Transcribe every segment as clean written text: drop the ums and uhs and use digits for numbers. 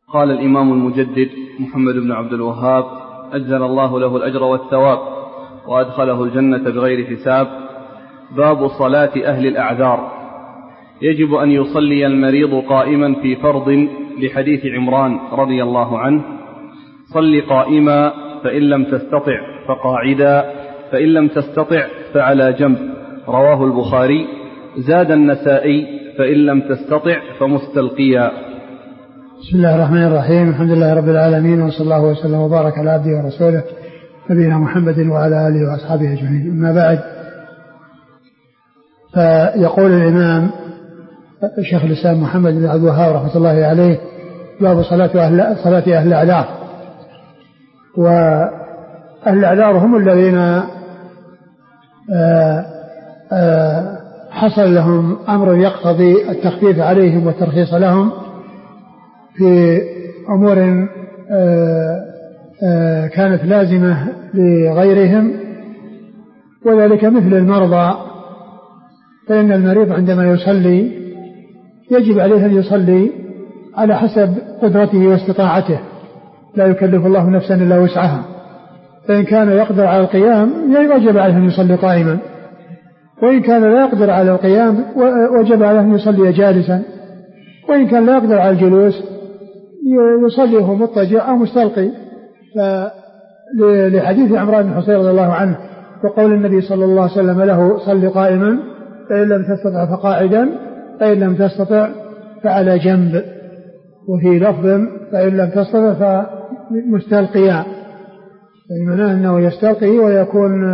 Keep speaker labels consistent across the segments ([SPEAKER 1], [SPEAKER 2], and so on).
[SPEAKER 1] قال الإمام المجدد محمد بن عبد الوهاب أجزل الله له الأجر والثواب وأدخله الجنة بغير حساب. باب صلاة أهل الأعذار. يجب أن يصلي المريض قائما في فرض لحديث عمران رضي الله عنه: صل قائما فإن لم تستطع فقاعدا فإن لم تستطع فعلى جنب، رواه البخاري. زاد النسائي: فإن لم تستطع فمستلقيا.
[SPEAKER 2] بسم الله الرحمن الرحيم. الحمد لله رب العالمين، وصلى الله وسلم وبارك على عبده ورسوله نبينا محمد وعلى آله وأصحابه أجمعين. أما بعد، فيقول الإمام الشيخ الإسلام محمد بن عبد الوهاب رحمة الله عليه: باب صلاة أهل الأعذار. وأهل الأعذار هم الذين حصل لهم أمر يقتضي التخفيف عليهم والترخيص لهم في أمور كانت لازمة لغيرهم، وذلك مثل المرضى، فإن المريض عندما يصلي يجب عليه أن يصلي على حسب قدرته واستطاعته، لا يكلف الله نفسا إلا وسعها. فإن كان يقدر على القيام يجب عليه أن يصلي قائما، وإن كان لا يقدر على القيام وجب عليه أن يصلي جالسا، وإن كان لا يقدر على الجلوس يصليه مضطجع أو مستلقي. لحديث عمران بن حصين رضي الله عنه وقول النبي صلى الله عليه وسلم له: صل قائما فإن لم تستطع فقاعدا فإن لم تستطع فعلى جنب، وفي لفظ: فإن لم تستطع فمستلقيا، معناه أنه يستلقي ويكون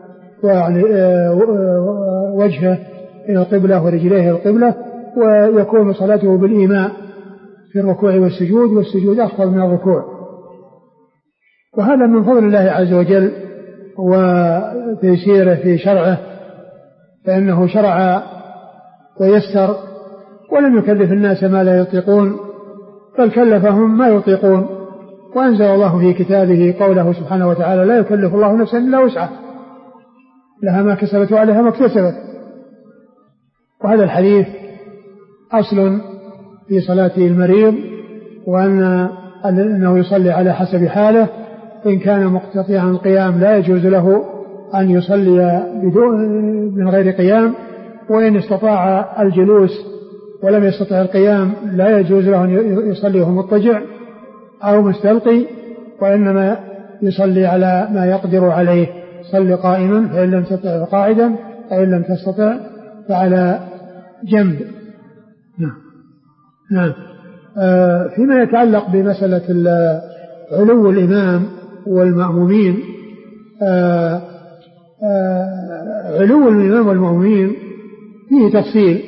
[SPEAKER 2] وجهه إلى القبلة ورجليه إلى القبلة، ويكون صلاته بالإيماء في الركوع والسجود، والسجود أفضل من الركوع. وهذا من فضل الله عز وجل وتيسيره في شرعه، فإنه شرع ويسر ولم يكلف الناس ما لا يطيقون، بل كلفهم ما يطيقون. وأنزل الله في كتابه قوله سبحانه وتعالى: لا يكلف الله نفسا إلا وسعها، لها ما كسبت وعليها ما اكتسبت. وهذا الحديث أصل في صلاة المريض، وأنه يصلي على حسب حاله. إن كان مقتطعا القيام لا يجوز له أن يصلي من غير قيام، وإن استطاع الجلوس ولم يستطع القيام لا يجوز له أن يصلي وهو مضطجع أو مستلقي، وإنما يصلي على ما يقدر عليه: صل قائما فإن لم تستطع فقاعدا فإن لم تستطع فعلى جنب. نعم. فيما يتعلق بمسألة علو الإمام والمأمومين، علو الإمام والمأمومين فيه تفصيل.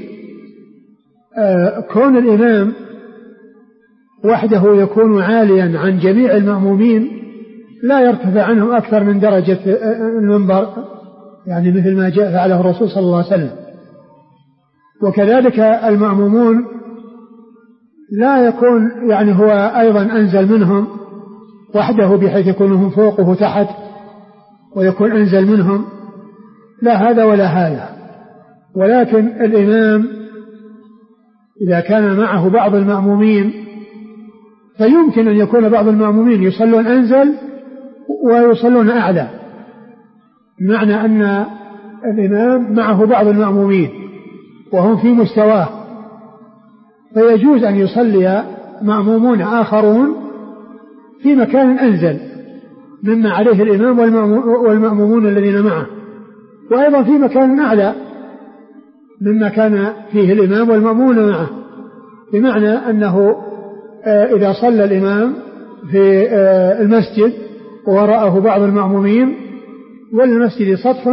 [SPEAKER 2] كون الإمام وحده يكون عاليا عن جميع المأمومين لا يرتفع عنهم أكثر من درجة المنبر، يعني مثل ما جاء فعله الرسول صلى الله عليه وسلم. وكذلك المأمومون لا يكون يعني هو أيضا أنزل منهم وحده بحيث يكونهم فوقه تحت ويكون أنزل منهم، لا هذا ولا هذا. ولكن الإمام إذا كان معه بعض المأمومين فيمكن أن يكون بعض المأمومين يصلون أنزل ويصلون أعلى، بمعنى أن الإمام معه بعض المأمومين وهم في مستواه، فيجوز أن يصلي مأمومون آخرون في مكان أنزل مما عليه الإمام والمأمومون الذين معه، وأيضا في مكان أعلى مما كان فيه الإمام والمأمون معه. بمعنى أنه إذا صلى الإمام في المسجد ووراءه بعض المأمومين والمسجد سطح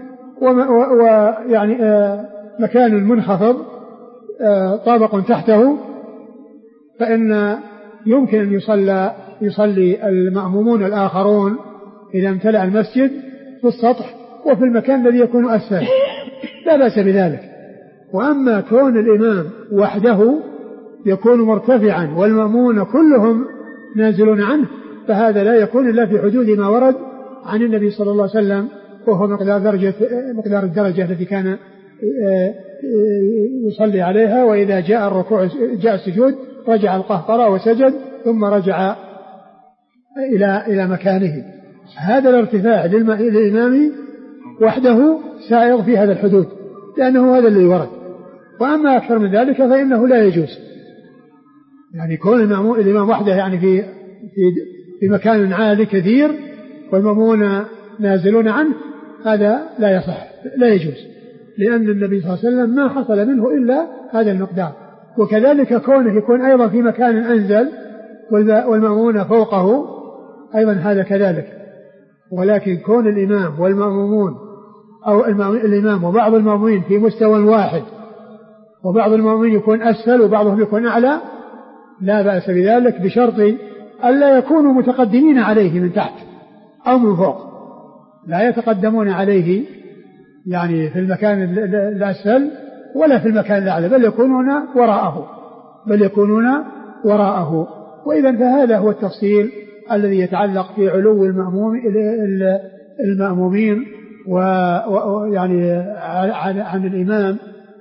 [SPEAKER 2] ويعني مكان منخفض طابق تحته، فإن يمكن أن يصلي المأمومون الآخرون إذا امتلأ المسجد في السطح وفي المكان الذي يكون أسفل، لا بأس بذلك. وأما كون الإمام وحده يكون مرتفعا والمأمون كلهم نازلون عنه، فهذا لا يكون إلا في حدود ما ورد عن النبي صلى الله عليه وسلم، وهو مقدار الدرجة التي كان يصلي عليها. وإذا جاء الركوع جاء السجود رجع القهقرة وسجد ثم رجع إلى مكانه. هذا الارتفاع للإمام وحده سائغ في هذا الحدود، لأنه هذا الذي ورد. وأما أكثر من ذلك فإنه لا يجوز، يعني كون الإمام وحده يعني في مكان عالي كثير والمأمون نازلون عنه، هذا لا يصح، لا يجوز، لأن النبي صلى الله عليه وسلم ما حصل منه إلا هذا المقدار. وكذلك كونه يكون أيضا في مكان أنزل والمأمون فوقه أيضا هذا كذلك. ولكن كون الإمام والمأمومون أو الإمام وبعض المأمومين في مستوى واحد، وبعض المأمومين يكون أسفل وبعضهم يكون أعلى، لا بأس بذلك، بشرط ألا يكونوا متقدمين عليه من تحت أو من فوق، لا يتقدمون عليه يعني في المكان الأسفل ولا في المكان الأعلى، بل يكونون وراءه. وإذا فهذا هو التفصيل الذي يتعلق في علو المأمومين ويعني عن الإمام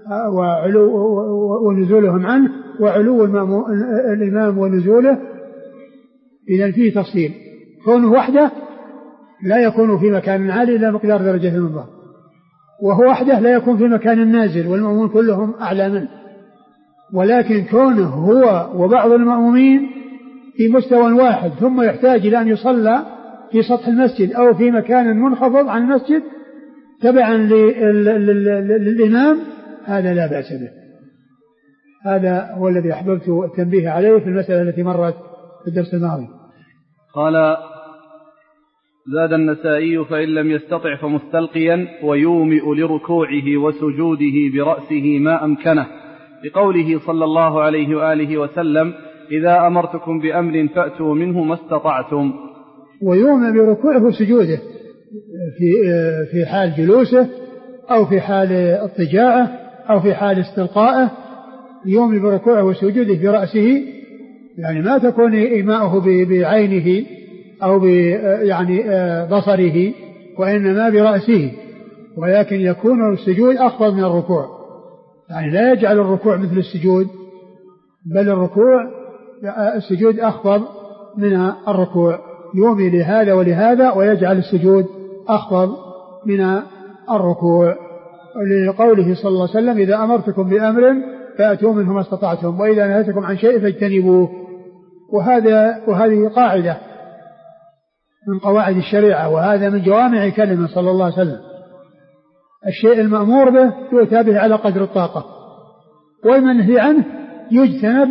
[SPEAKER 2] ونزولهم عنه، وعلو الإمام ونزوله. إذا فيه تفصيل. كونه وحده لا يكون في مكان عالي إلا مقدار درجة من الله، وهو وحده لا يكون في مكان نازل والمأمومون كلهم أعلى منه. ولكن كونه هو وبعض المأمومين في مستوى واحد ثم يحتاج إلى أن يصلى في سطح المسجد أو في مكان منخفض عن المسجد تبعا للإمام، هذا لا بأس به. هذا هو الذي أحببت التنبيه عليه في المسألة التي مرت في الدرس الماضي.
[SPEAKER 1] قال: زاد النسائي: فإن لم يستطع فمستلقيا ويومئ لركوعه وسجوده برأسه ما أمكنه، لقوله صلى الله عليه وآله وسلم: إذا أمرتكم بأمر فأتوا منه ما استطعتم.
[SPEAKER 2] ويومئ بركوعه وسجوده في حال جلوسه أو في حال اضطجاعه أو في حال استلقائه، يومئ بركوعه وسجوده برأسه، يعني ما تكون إيماؤه بعينه أو يعني بصره، وإنما برأسه. ولكن يكون السجود أخفض من الركوع، يعني لا يجعل الركوع مثل السجود، بل السجود أخفض من الركوع، يومي لهذا ولهذا ويجعل السجود أخفض من الركوع، لقوله صلى الله عليه وسلم: إذا أمرتكم بأمر فأتوا منه ما استطعتم وإذا نهيتكم عن شيء فاجتنبوه. وهذه قاعدة من قواعد الشريعة، وهذا من جوامع كلمة صلى الله عليه وسلم. الشيء المأمور به يؤتى به على قدر الطاقة، والمنهي عنه يجتنب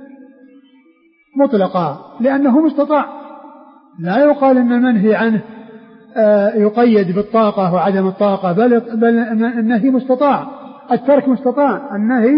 [SPEAKER 2] مطلقا لأنه مستطاع. لا يقال أن المنهي عنه يقيد بالطاقة وعدم الطاقة، بل النهي مستطاع، الترك مستطاع. النهي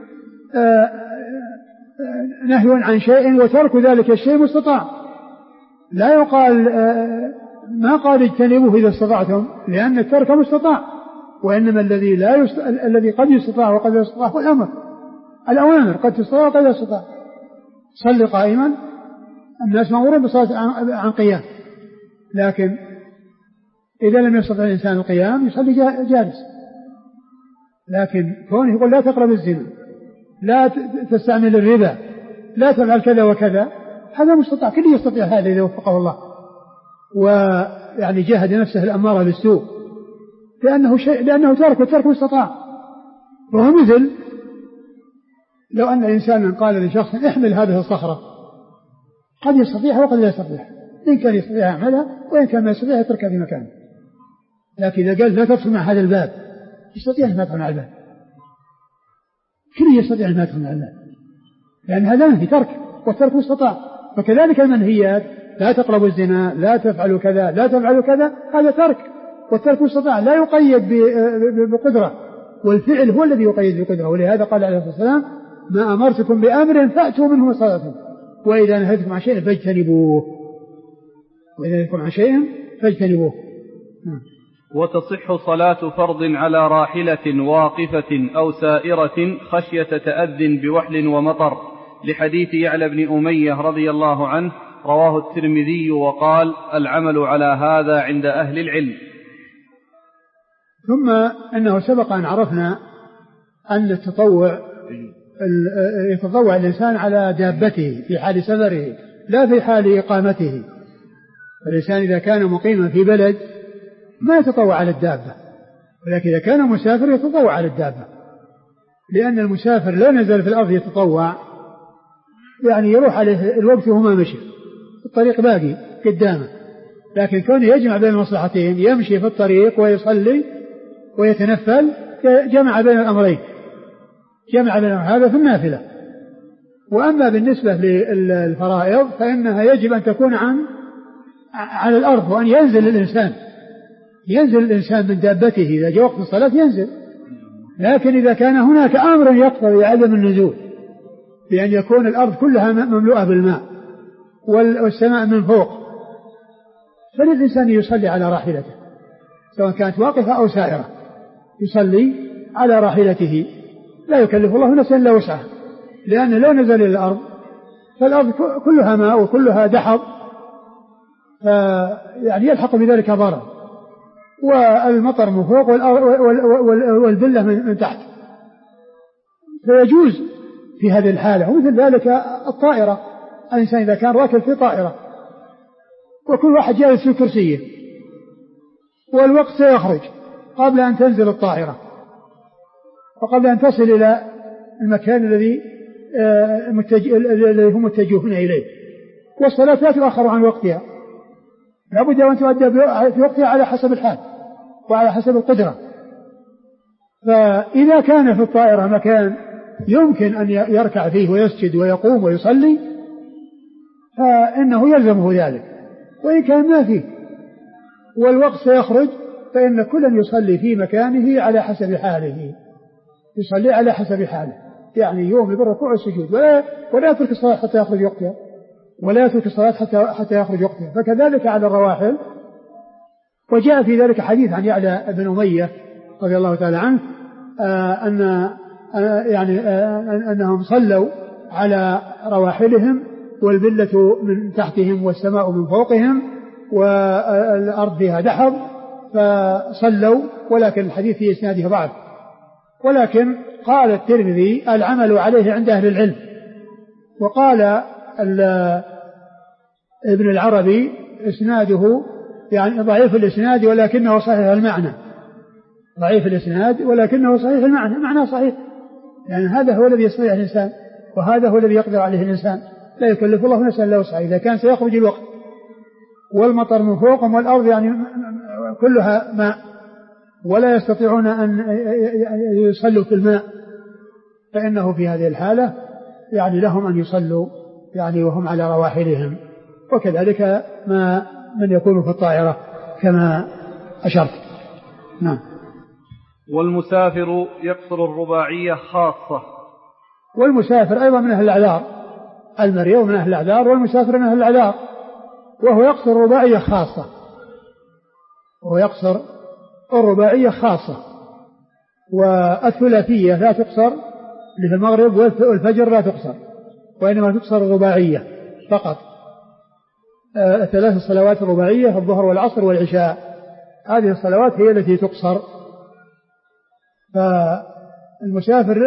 [SPEAKER 2] نهي عن شيء وترك ذلك الشيء مستطاع. لا يقال ما قال اجتنبوه إذا استطعتم، لأن الترك مستطاع، وإنما الذي قد يستطاع وقد لا يستطاع هو الأوامر قد تستطاع وقد لا يستطاع. صل قائما، الناس مأمورون بصلاة عن قيام، لكن إذا لم يستطع الإنسان القيام يصلي جالس. لكن كونه يقول لا تقرب الزنا، لا تستعمل الربا، لا تفعل كذا وكذا، هذا مستطاع، كل يستطيع هذا إذا وفقه الله، ويعني جاهد نفسه الأمارة بالسوء، لأنه ترك، والترك مستطاع. وهو مثل لو أن إنسانا قال لشخص احمل هذه الصخرة، قد يستطيع وقد لا يستطيع، إن كان يستطيع يعملها وإن كان ما يستطيع يتركها في مكانه. لكن إذا قال لا تدخل مع هذا الباب، يستطيع أن يدخل مع الباب، كل يستطيع أن يدخل مع الباب، لأن هذا نهي ترك، والترك مستطاع. فكذلك المنهيات: لا تقربوا الزنا، لا تفعلوا كذا، لا تفعلوا كذا، هذا ترك، والترك مستطاع، لا يقيد بقدرة، والفعل هو الذي يقيد بقدرة. ولهذا قال عليه الصلاة والسلام: ما أمرتكم بأمر فأتوا منه ما استطعتم وإذا نهيتكم عن شيء فاجتنبوه.
[SPEAKER 1] وتصح صلاة فرض على راحلة واقفة أو سائرة خشية تأذن بوحل ومطر، لحديث يعلى بن أمية رضي الله عنه، رواه الترمذي وقال: العمل على هذا عند أهل العلم.
[SPEAKER 2] ثم أنه سبق أن عرفنا أن التطوع يتطوع الإنسان على دابته في حال سفره لا في حال إقامته. الإنسان إذا كان مقيما في بلد ما يتطوع على الدابة، ولكن إذا كان مسافر يتطوع على الدابة، لأن المسافر لا نزل في الأرض يتطوع، يعني يروح عليه الوقت وهو ما مشي، الطريق باقي قدامه، لكن كونه يجمع بين المصلحتين، يمشي في الطريق ويصلي ويتنفل، جمع بين الأمرين، جمع بين هذا في النافلة. وأما بالنسبة للفرائض فإنها يجب أن تكون على الأرض، وأن ينزل الإنسان من دابته إذا جاء وقت الصلاة ينزل. لكن إذا كان هناك أمر يقتضي عدم النزول، بأن يكون الأرض كلها مملوءة بالماء والسماء من فوق، فللإنسان يصلي على راحلته سواء كانت واقفة أو سائرة، يصلي على راحلته، لا يكلف الله نفسا إلا وسعها، لأن لو نزل إلى الأرض فالأرض كلها ماء وكلها دحض، يعني يلحق بذلك ضرر، والمطر من فوق والبلة من تحت، فيجوز في هذه الحالة. ومثل ذلك الطائرة، الإنسان إذا كان راكب في طائرة وكل واحد جالس في كرسيه والوقت سيخرج قبل أن تنزل الطائرة وقبل أن تصل إلى المكان الذي هم متجهون إليه، والصلاة لا تؤخر عن وقتها، لابد أن تؤدى في وقتها على حسب الحال وعلى حسب القدرة. فإذا كان في الطائرة مكان يمكن أن يركع فيه ويسجد ويقوم ويصلي فإنه يلزمه ذلك، وإن كان ما فيه والوقت سيخرج فإن كل يصلي في مكانه على حسب حاله، يصلي على حسب حاله، يعني يوم بالركوع والسجود، ولا يترك الصلاة حتى يخرج وقتها، ولا يترك الصلاة حتى يخرج وقتها. فكذلك على الرواحل. وجاء في ذلك حديث عن يعلى بن أمية رضي الله تعالى عنه أنهم صلوا على رواحلهم والبلة من تحتهم والسماء من فوقهم والأرض فيها دحض، فصلوا، ولكن الحديث في إسناده ضعف. ولكن قال الترمذي العمل عليه عند أهل العلم. وقال ابن العربي إسناده يعني ضعيف الإسناد ولكنه صحيح المعنى، ضعيف الإسناد ولكنه صحيح المعنى، معناه صحيح، يعني هذا هو الذي يستطيع الإنسان وهذا هو الذي يقدر عليه الإنسان، لا يكلف الله نفسا إلا وسعها. إذا كان سيخرج الوقت والمطر من فوقهم والأرض يعني كلها ماء ولا يستطيعون أن يصلوا في الماء، فإنه في هذه الحالة يعني لهم أن يصلوا يعني وهم على رواحلهم، وكذلك من يكون في الطائرة كما أشرت. نعم.
[SPEAKER 1] والمسافر يقصر الرباعية خاصة.
[SPEAKER 2] والمسافر أيضا من أهل الأعذار، المريض من أهل الأعذار والمسافر من أهل الأعذار، وهو يقصر الرباعية خاصة، وهو يقصر الرباعية خاصة. والثلاثية لا تقصر، في المغرب والفجر لا تقصر، وإنما تقصر الرباعية فقط. الثلاث الصلوات الرباعية الظهر والعصر والعشاء، هذه الصلوات هي التي تقصر. فالمسافر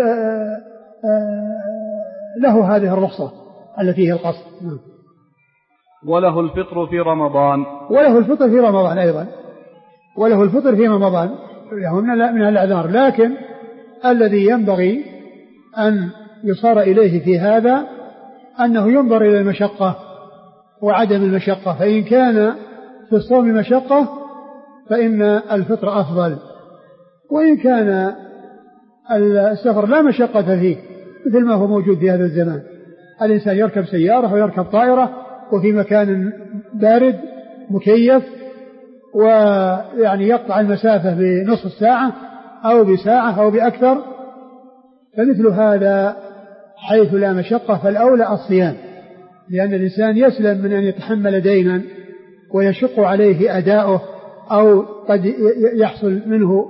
[SPEAKER 2] له هذه الرخصة التي هي القصر.
[SPEAKER 1] وله الفطر في رمضان.
[SPEAKER 2] وله الفطر في رمضان أيضا، وله الفطر في رمضان من الأعذار. لكن الذي ينبغي أن يصار إليه في هذا أنه ينظر إلى المشقة وعدم المشقة، فإن كان في الصوم مشقة فإن الفطر أفضل، وإن كان السفر لا مشقة فيه مثل ما هو موجود في هذا الزمان، الإنسان يركب سيارة ويركب طائرة وفي مكان بارد مكيف، ويعني يقطع المسافة بنصف ساعة أو بساعة أو بأكثر، فمثل هذا حيث لا مشقة فالأولى الصيام، لأن الإنسان يسلم من أن يتحمل دينا ويشق عليه أداؤه، أو قد يحصل منه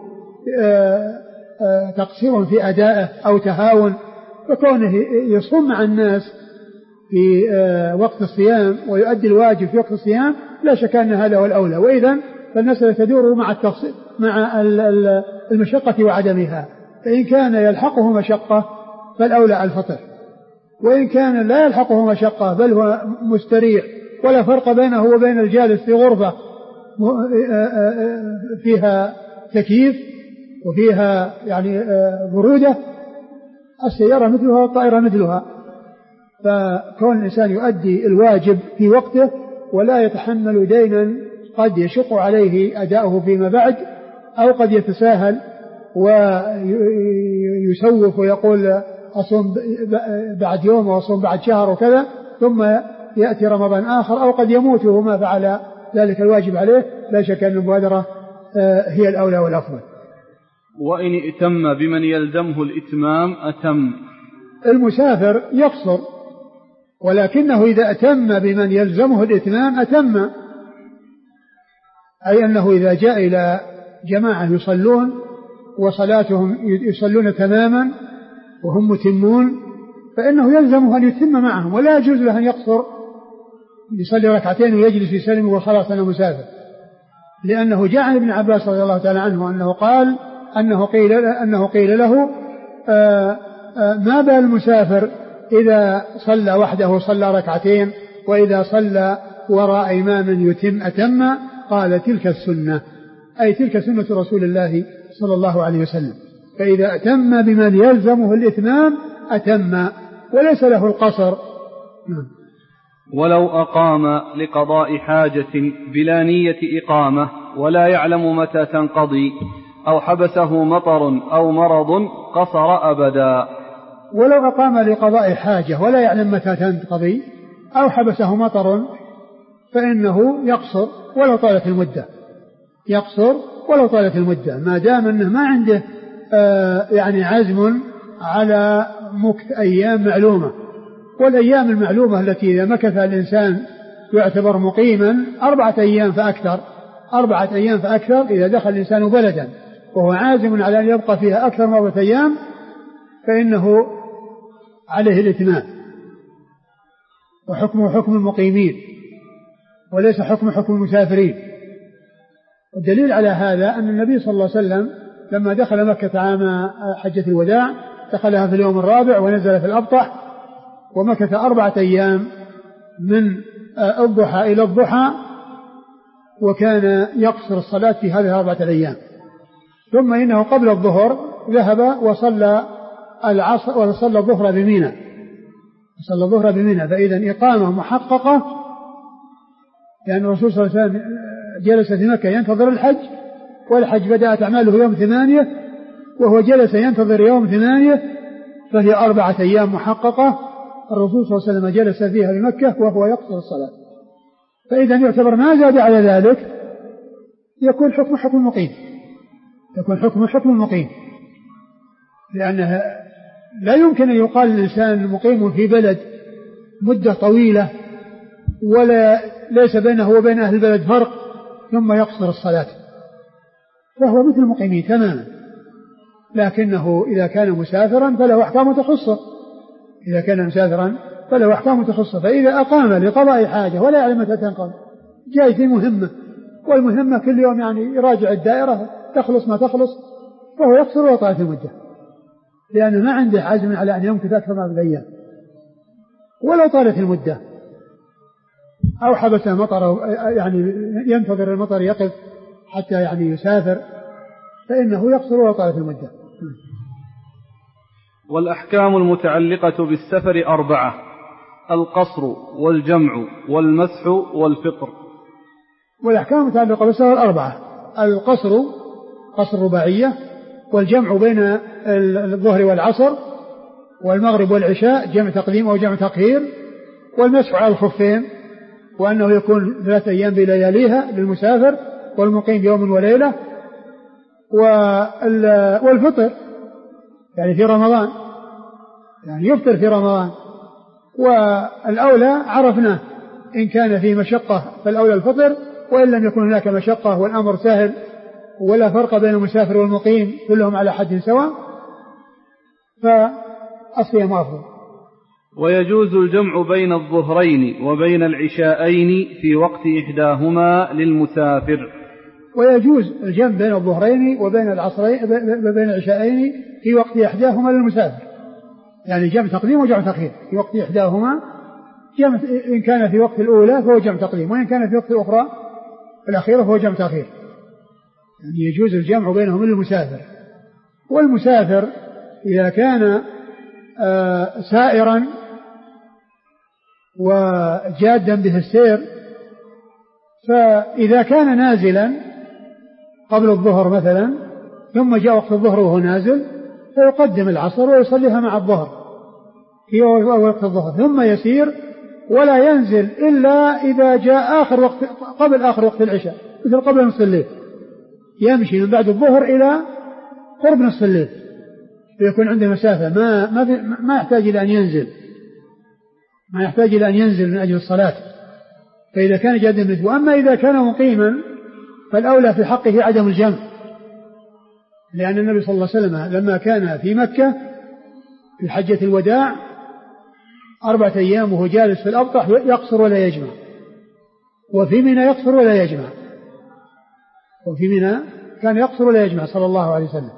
[SPEAKER 2] تقصير في أدائه أو تهاون، فكونه يصوم مع الناس في وقت الصيام ويؤدي الواجب في وقت الصيام لا شك أن هذا هو الأولى. وإذا فالمسألة تدور مع المشقة وعدمها، فإن كان يلحقه مشقة فالأولى الفطر، وإن كان لا يلحقه مشقة بل هو مستريح ولا فرق بينه وبين الجالس في غرفة فيها تكييف وفيها يعني برودة، السيارة مثلها والطائرة مثلها. فكون الإنسان يؤدي الواجب في وقته ولا يتحمل دينا قد يشق عليه أداؤه فيما بعد، أو قد يتساهل ويسوف ويقول أصوم بعد يوم وأصوم بعد شهر وكذا، ثم يأتي رمضان آخر، أو قد يموت وما فعل ذلك الواجب عليه. لا شك أن المبادرة هي الأولى والأفضل.
[SPEAKER 1] وإن ائتم بمن يلزمه الإتمام أتم.
[SPEAKER 2] المسافر يقصر، ولكنه إذا أتم بمن يلزمه الإتمام أتم، أي أنه إذا جاء إلى جماعة يصلون وصلاتهم يصلون تماما وهم متمون فإنه يلزمه أن يتم معهم، ولا يجوز له أن يقصر يصلي ركعتين ويجلس يسلم وخلاص أنه مسافر. لأنه جاء عن ابن عباس رضي الله تعالى عنه أنه قال أنه قيل له ما بال المسافر إذا صلى وحده صلى ركعتين وإذا صلى وراء إمام يتم أتم؟ قال تلك السنة، أي تلك سنة رسول الله صلى الله عليه وسلم. فإذا أتم بمن يلزمه الإتمام أتم وليس له القصر.
[SPEAKER 1] ولو أقام لقضاء حاجة بلا نية إقامة ولا يعلم متى تنقضي، أو حبسه مطر أو مرض قصر أبدا.
[SPEAKER 2] ولو أقام لقضاء حاجة ولا يعلم متى تنقضي أو حبسه مطر فإنه يقصر ولو طالت المدة، يقصر ولو طالت المدة، ما دام أنه ما عنده يعني عزم على مكث أيام معلومة. والأيام المعلومة التي إذا مكث الإنسان يعتبر مقيما 4 أيام فأكثر، 4 أيام فأكثر إذا دخل الإنسان بلدا وهو عازم على أن يبقى فيها أكثر من 4 أيام فإنه عليه الإتمام، وحكمه حكم المقيمين وليس حكم المسافرين. والدليل على هذا أن النبي صلى الله عليه وسلم لما دخل مكة عام حجة الوداع دخلها في اليوم الرابع ونزل في الأبطح، ومكث 4 أيام من الضحى إلى الضحى، وكان يقصر الصلاة في هذه 4 أيام. ثم إنه قبل الظهر ذهب وصلى العصر وصلى الظهر بميناء، صلى الظهر بميناء. فإذا إقامة محققة، لأن الرسول صلى الله عليه وسلم جلس في مكة ينتظر الحج، والحج بدأت أعماله يوم 8 وهو جلس ينتظر يوم 8، فهي 4 أيام محققة الرسول صلى الله عليه وسلم جلس فيها بمكة وهو يقصر الصلاة. فإذا يعتبر ما زاد على ذلك يكون حكم حكم المقيم، يكون حكم حكم المقيم، لأنها لا يمكن أن يقال الإنسان مقيم في بلد مدة طويلة ولا ليس بينه وبين أهل البلد فرق ثم يقصر الصلاة، فهو مثل المقيمين تماما. لكنه إذا كان مسافرا فله أحكام تخصه، إذا كان مسافرا فله أحكام تخصه. فإذا أقام لقضاء حاجة ولا يعلم متى تنقضي، جاي في مهمة والمهمة كل يوم يعني يراجع الدائرة تخلص ما تخلص، فهو يقصر وطالت المدة، لأنه ما عنده عزم على أن يمكث أكثر من 4 أيام ولو طالت المدة. أو حبس مطر يعني ينتظر المطر يقف حتى يعني يسافر، فإنه يقصر ولو طالت المدة.
[SPEAKER 1] والأحكام المتعلقة بالسفر 4: القصر والجمع والمسح والفطر.
[SPEAKER 2] والأحكام المتعلقة بالسفر 4: القصر قصر رباعية، والجمع بين الظهر والعصر والمغرب والعشاء جمع تقديم أو جمع تأخير، والمسح على الخفين وأنه يكون 3 أيام بلياليها للمسافر والمقيم بيوم وليلة، والفطر يعني في رمضان، يعني يفطر في رمضان. والأولى عرفنا إن كان في مشقة فالأولى الفطر، وإن لم يكن هناك مشقة والأمر سهل ولا فرق بين المسافر والمقيم كلهم على حد سواء فالصيام أفضل.
[SPEAKER 1] ويجوز الجمع بين الظهرين وبين العشاءين في وقت إحداهما للمسافر.
[SPEAKER 2] ويجوز الجمع بين الظهرين وبين العصرين بين العشاءين في وقت إحداهما للمسافر، يعني جمع تقديم وجمع تأخير في وقت إحداهما، جمع إن كان في وقت الأولى فهو جمع تقديم، وإن كان في وقت الأخرى الأخيرة فهو جمع تأخير. يعني يجوز الجمع بينهم للمسافر. والمسافر إذا كان سائرا وجادا به السير، فإذا كان نازلا قبل الظهر مثلا ثم جاء وقت الظهر وهو نازل فيقدم العصر ويصليها مع الظهر في وقت الظهر، ثم يسير ولا ينزل إلا إذا جاء آخر وقت قبل آخر وقت العشاء، مثل قبل نصف الليل، يمشي من بعد الظهر إلى قرب نصف الليل، فيكون عنده مسافة ما يحتاج إلى أن ينزل، ما يحتاج إلى أن ينزل من أجل الصلاة. فإذا كان جادا مثله. وأما إذا كان مقيما فالأولى في حقه عدم الجمع، لأن النبي صلى الله عليه وسلم لما كان في مكة في حجة الوداع 4 أيام وهو جالس في الأبطح يقصر ولا يجمع، وفي منى يقصر ولا يجمع، وفي منى كان يقصر ولا يجمع صلى الله عليه وسلم.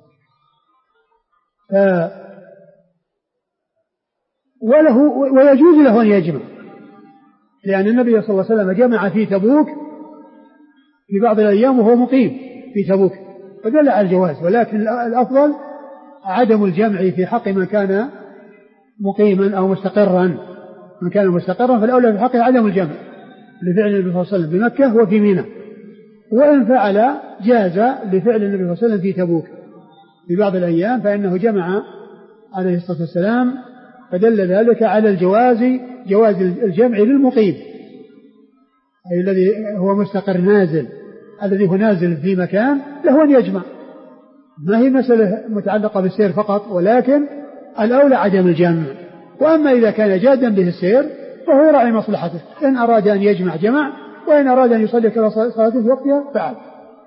[SPEAKER 2] ويجوز له أن يجمع، لأن النبي صلى الله عليه وسلم جمع في تبوك في بعض الأيام وهو مقيم في تبوك، فدل على الجواز، ولكن الأفضل عدم الجمع في حق من كان مقيما أو مستقرا. من كان مستقرا فالأولى في حقه عدم الجمع لفعل النبي صلى الله عليه وسلم في مكة وفي منى، وإن فعل جاز لفعل النبي صلى الله عليه وسلم في تبوك في بعض الأيام، فإنه جمع عليه الصلاة والسلام، فدل ذلك على جواز الجمع للمقيم، أي الذي هو مستقر نازل، الذي هو نازل في مكان له أن يجمع. ما هي مسألة متعلقة بالسير فقط، ولكن الأولى عدم الجمع. وأما إذا كان جادا به السير فهو يراعي مصلحته، إن أراد أن يجمع جمع، وإن أراد أن يصلي صلاته في وقتها فعل.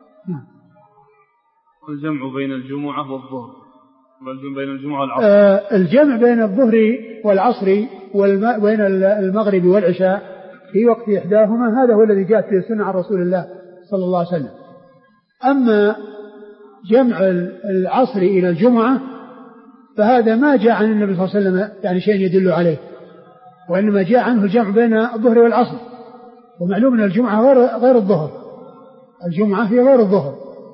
[SPEAKER 1] الجمع بين الجمعة والظهر، بين الجمعة والعصر.
[SPEAKER 2] الجمع بين الظهر والعصر وبين المغرب والعشاء في وقت إحداهما هذا هو الذي جاءت به السنة عن رسول الله صلى الله عليه وسلم. أما جمع العصر إلى الجمعة فهذا ما جاء عن النبي صلى الله عليه وسلم يعني شيء يدل عليه، وإنما جاء عنه الجمع بين الظهر والعصر. ومعلوم أن الجمعة غير الظهر، الجمعة هي غير الظهر،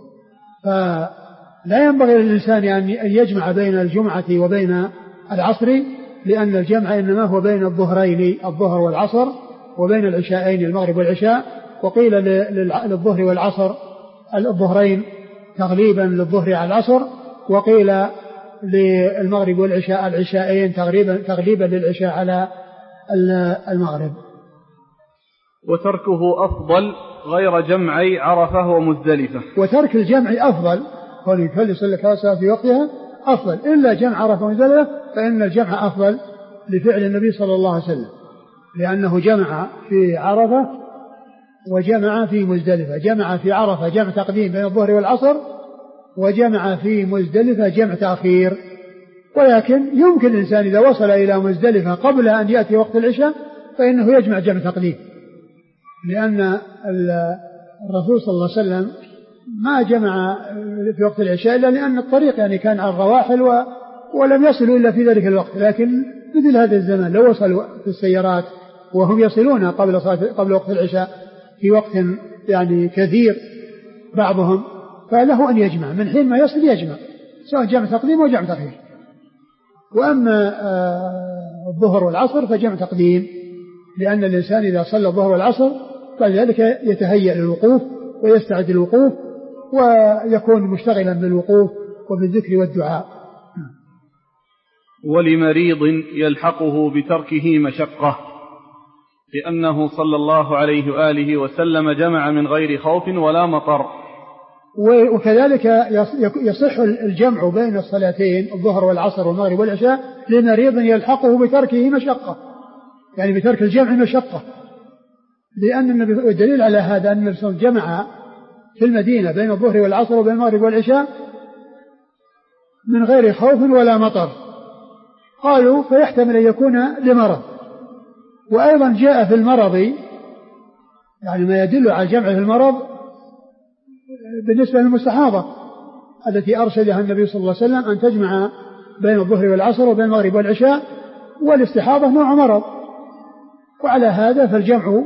[SPEAKER 2] فلا ينبغي للإنسان أن يجمع بين الجمعة وبين العصر، لأن الجمع إنما هو بين الظهرين الظهر والعصر، وبين العشاءين المغرب والعشاء. وقيل للظهر والعصر الظهرين تغليبا للظهر على العصر، وقيل للمغرب والعشاء العشاءين تغليبا للعشاء على المغرب.
[SPEAKER 1] وتركه أفضل غير جمعي عرفة ومزدلفة.
[SPEAKER 2] وترك الجمع أفضل، فليصلي كاسا في وقتها أفضل، إلا جمع عرفة ومزدلفة فإن الجمع أفضل لفعل النبي صلى الله عليه وسلم، لأنه جمع في عرفة وجمع في مزدلفة. جمع في عرفة جمع تقديم بين الظهر والعصر، وجمع في مزدلفة جمع تأخير. ولكن يمكن الإنسان إذا وصل إلى مزدلفة قبل أن يأتي وقت العشاء فإنه يجمع جمع تقديم، لأن الرسول صلى الله عليه وسلم ما جمع في وقت العشاء إلا لأن الطريق يعني كان على الرواحل ولم يصلوا إلا في ذلك الوقت. لكن مثل هذا الزمان لو وصلوا في السيارات وهم يصلون قبل وقت العشاء في وقت يعني كثير بعضهم، فله أن يجمع من حين ما يصل يجمع، سواء جمع تقديم أو جمع تأخير. وأما الظهر والعصر فجمع تقديم، لأن الإنسان إذا صلى الظهر والعصر فلذلك يتهيأ للوقوف ويستعد للوقوف ويكون مشتغلا بالوقوف وبالذكر والدعاء.
[SPEAKER 1] ولمريض يلحقه بتركه مشقة، لأنه صلى الله عليه وآله وسلم جمع من غير خوف ولا مطر.
[SPEAKER 2] وكذلك يصح الجمع بين الصلاتين الظهر والعصر والمغرب والعشاء لمريض يلحقه بتركه مشقة، يعني بترك الجمع مشقة، لأن النبي الدليل على هذا أن النبي صلى الله عليه وسلم جمع في المدينة بين الظهر والعصر وبين المغرب والعشاء من غير خوف ولا مطر. قالوا فيحتمل أن يكون لمرض. وأيضا جاء في المرض يعني ما يدل على الجمع في المرض بالنسبة للمستحاضة التي أرشدها النبي صلى الله عليه وسلم أن تجمع بين الظهر والعصر وبين المغرب والعشاء، والاستحاضة نوع مرض، وعلى هذا فالجمع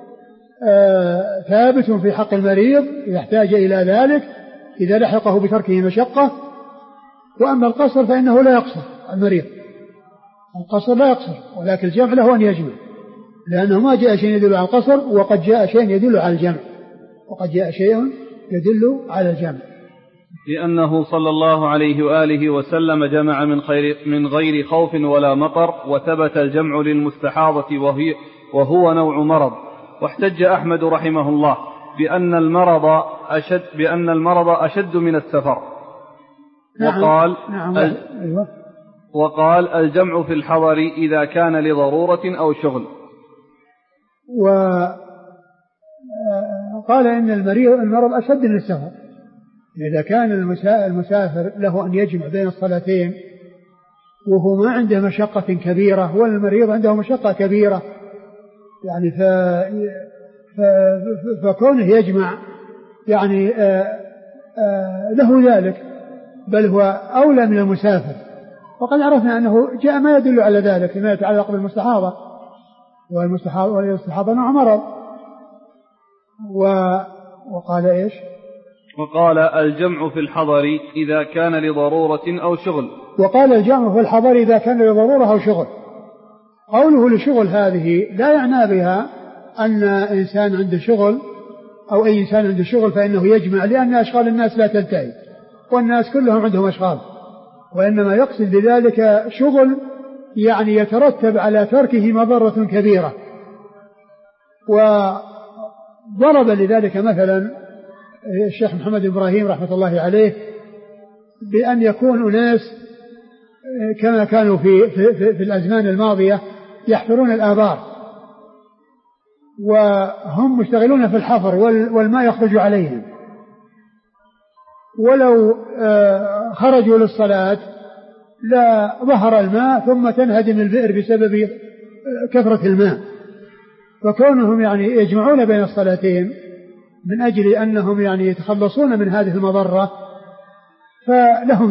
[SPEAKER 2] ثابت في حق المريض إذا احتاج إلى ذلك إذا لحقه بتركه مشقة. وأما القصر فإنه لا يقصر المريض، القصر لا يقصر، ولكن الجمع له أن يجمع، لأنه ما جاء شيء يدل على القصر وقد جاء شيء يدل على الجمع، وقد جاء شيء يدل على الجمع،
[SPEAKER 1] لأنه صلى الله عليه وآله وسلم جمع من غير خوف ولا مطر، وثبت الجمع للمستحاضة وهو نوع مرض. واحتج أحمد رحمه الله بأن المرض أشد من السفر. وقال الجمع في الحضر إذا كان لضرورة أو شغل.
[SPEAKER 2] وقال إن المرض أشد من السفر، إذا كان المسافر له أن يجمع بين الصلاتين وهو ما عنده مشقة كبيرة والمريض عنده مشقة كبيرة، يعني فكونه يجمع يعني له ذلك، بل هو أولى من المسافر. وقد عرفنا أنه جاء ما يدل على ذلك فيما يتعلق بالمستحاضة، والمستحاضة نوع مرض. وقال إيش؟
[SPEAKER 1] وقال الجمع في الحضر إذا كان لضرورة أو شغل.
[SPEAKER 2] وقال الجمع في الحضر إذا كان لضرورة أو شغل. قوله لشغل هذه لا يعنى بها أن إنسان عنده شغل أو أي إنسان عنده شغل فإنه يجمع، لأن أشغال الناس لا تنتهي والناس كلهم عندهم أشغال، وإنما يقصد بذلك شغل يعني يترتب على تركه مضرة كبيرة. وضرب لذلك مثلا الشيخ محمد إبراهيم رحمة الله عليه بأن يكون أناس كما كانوا في الأزمان الماضية يحفرون الآبار وهم مشتغلون في الحفر والماء يخرج عليهم، ولو خرجوا للصلاة لا ظهر الماء ثم تنهدم البئر بسبب كثرة الماء. فكونهم يعني يجمعون بين الصلاتين من أجل أنهم يعني يتخلصون من هذه المضرة فلهم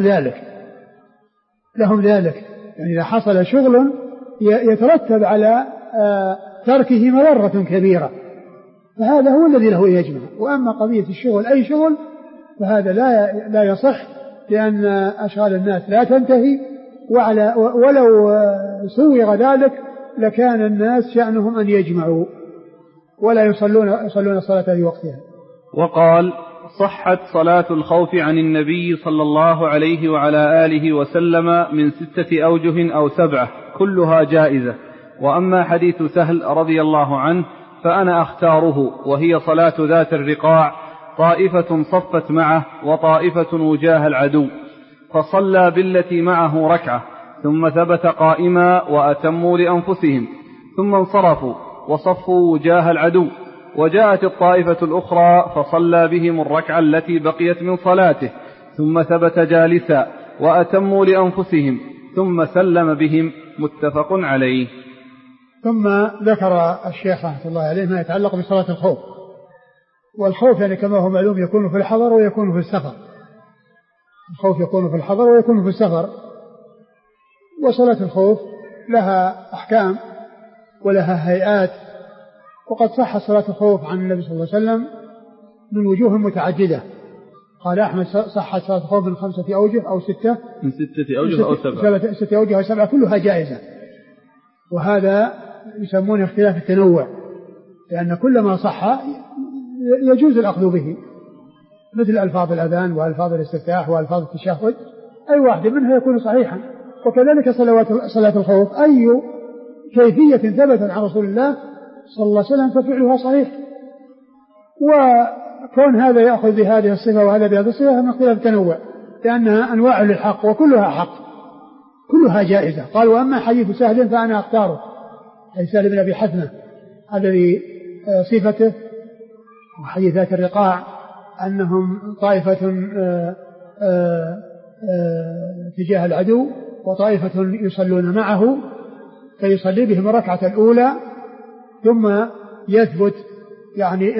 [SPEAKER 2] ذلك يعني إذا حصل شغل يترتب على تركه مضرة كبيرة فهذا هو الذي له يجمع. وأما قضية الشغل أي شغل فهذا لا يصح، لأن أشغال الناس لا تنتهي، ولو سوغ ذلك لكان الناس شأنهم أن يجمعوا ولا يصلون الصلاة في وقتها.
[SPEAKER 1] وقال صحت صلاة الخوف عن النبي صلى الله عليه وعلى آله وسلم من 6 أوجه أو 7 كلها جائزة. وأما حديث سهل رضي الله عنه فأنا أختاره، وهي صلاة ذات الرقاع، طائفة صفت معه وطائفة وجاه العدو، فصلى بالتي معه ركعة ثم ثبت قائما وأتموا لأنفسهم ثم انصرفوا وصفوا وجاه العدو، وجاءت الطائفة الأخرى فصلى بهم الركعة التي بقيت من صلاته ثم ثبت جالسا وأتموا لأنفسهم ثم سلم بهم، متفق عليه.
[SPEAKER 2] ثم ذكر الشيخ رحمه الله عليه ما يتعلق بصلاة الخوف. والخوف يعني كما هو معلوم يكون في الحضر ويكون في السفر، الخوف يكون في الحضر ويكون في السفر. وصلاة الخوف لها أحكام ولها هيئات، وقد صح صلاة الخوف عن النبي صلى الله عليه وسلم من وجوه متعددة. قال أحمد صحت صلاة الخوف من 5 أوجه أو 6
[SPEAKER 1] من 6 أوجه أو 7
[SPEAKER 2] 6 أوجه أو 7 كلها جائزة، وهذا يسمونه اختلاف التنوع، لأن كل ما صح يجوز الأخذ به، مثل ألفاظ الأذان وألفاظ الاستفتاح وألفاظ التشهد، أي واحد منها يكون صحيحا. وكذلك صلاة الخوف أي كيفية ثبت عن رسول الله صلى الله عليه وسلم ففعلها صحيح. وكون هذا يأخذ بهذه الصفة وهذا بهذه الصفة من اختلاف التنوع، لأنها أنواع للحق وكلها حق كلها جائزة. قال وأما حديث سهل فأنا أختاره، أي سهل بن أبي حثمة الذي صفته وحديث ذات الرقاع أنهم طائفة تجاه العدو وطائفة يصلون معه، فيصلي بهم الركعة الأولى ثم يثبت يعني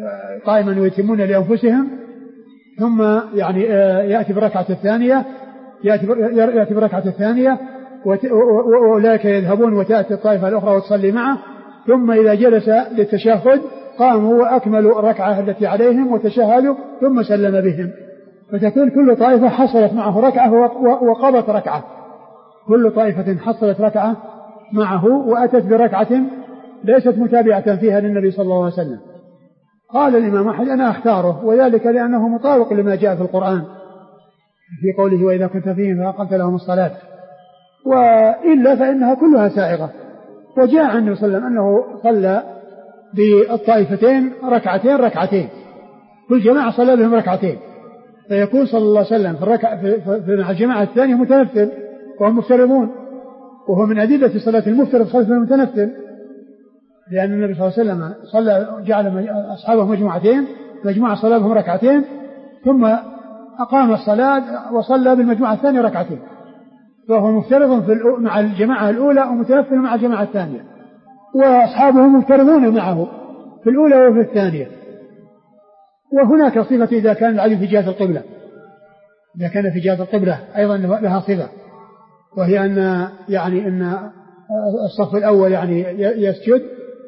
[SPEAKER 2] قائما ويتمون لأنفسهم، ثم يعني يأتي بالركعة الثانية يأتي بركعة الثانية، وأولئك يذهبون وتأتي الطائفة الأخرى وتصلي معه، ثم إذا جلس للتشهد قاموا وأكملوا الركعة التي عليهم وتشهدوا ثم سلم بهم، فتكون كل طائفة حصلت معه ركعة وقضت ركعة، كل طائفة حصلت ركعة معه وأتت بركعة ليست متابعة فيها للنبي صلى الله عليه وسلم. قال الإمام أحمد أنا أختاره، وذلك لأنه مطابق لما جاء في القرآن في قوله وإذا كنت فيهم فأقمت لهم الصلاة، وإلا فإنها كلها سائغة. وجاء عن النبي صلى الله عليه وسلم أنه صلى بالطائفتين ركعتين، كل جماعة صلى بهم ركعتين، فيكون صلى الله عليه وسلم في الجماعة الثانية متنفل وهم مفترضون، وهو من أدلة صلاة المفترض خلف المتنفل، لأن النبي صلى الله عليه وسلم جعل أصحابه مجموعة صلى بهم ركعتين، ثم أقام الصلاة وصلى بالمجموعة الثانية ركعتين، فهو مفترض مع الجماعة الأولى ومتنفل مع الجماعة الثانية، وأصحابه مفترضون معه في الأولى وفي الثانية. وهناك صفة إذا كان العدو في جهة القبلة، إذا كان في جهة القبلة أيضا لها صفة، وهي أن الصف الأول يسجد،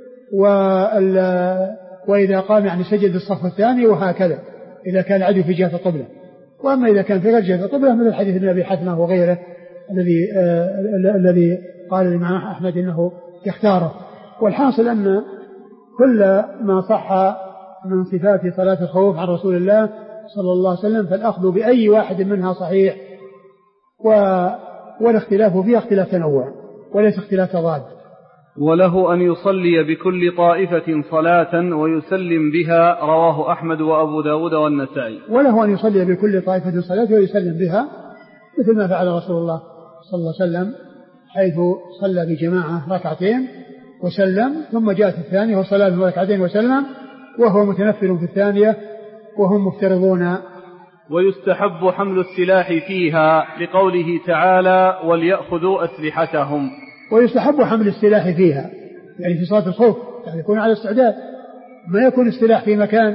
[SPEAKER 2] وإذا قام سجد الصف الثاني، وهكذا إذا كان العدو في جهة القبلة. وأما إذا كان في غير جهة القبلة مثل حديث ابن أبي حتمة وغيره الذي قال الإمام أحمد إنه يختاره. والحاصل أن كل ما صح من صفات صلاة الخوف عن رسول الله صلى الله عليه وسلم فالأخذ بأي واحد منها صحيح، والاختلاف فيها اختلاف تنوع وليس اختلاف تضاد.
[SPEAKER 1] وله أن يصلي بكل طائفة صلاة ويسلم بها، رواه أحمد وأبو داود والنسائي.
[SPEAKER 2] وله أن يصلي بكل طائفة صلاة ويسلم بها، مثل ما فعل رسول الله صلى الله عليه وسلم، حيث صلى بجماعة ركعتين وسلم، ثم جاءت الثانية وصلى بركعتين وسلم، وهو متنفل في الثانية وهم مفترضون.
[SPEAKER 1] ويستحب حمل السلاح فيها لقوله تعالى وليأخذوا أسلحتهم.
[SPEAKER 2] ويستحب حمل السلاح فيها في صلاة الخوف، يكون على استعداد، ما يكون السلاح في مكان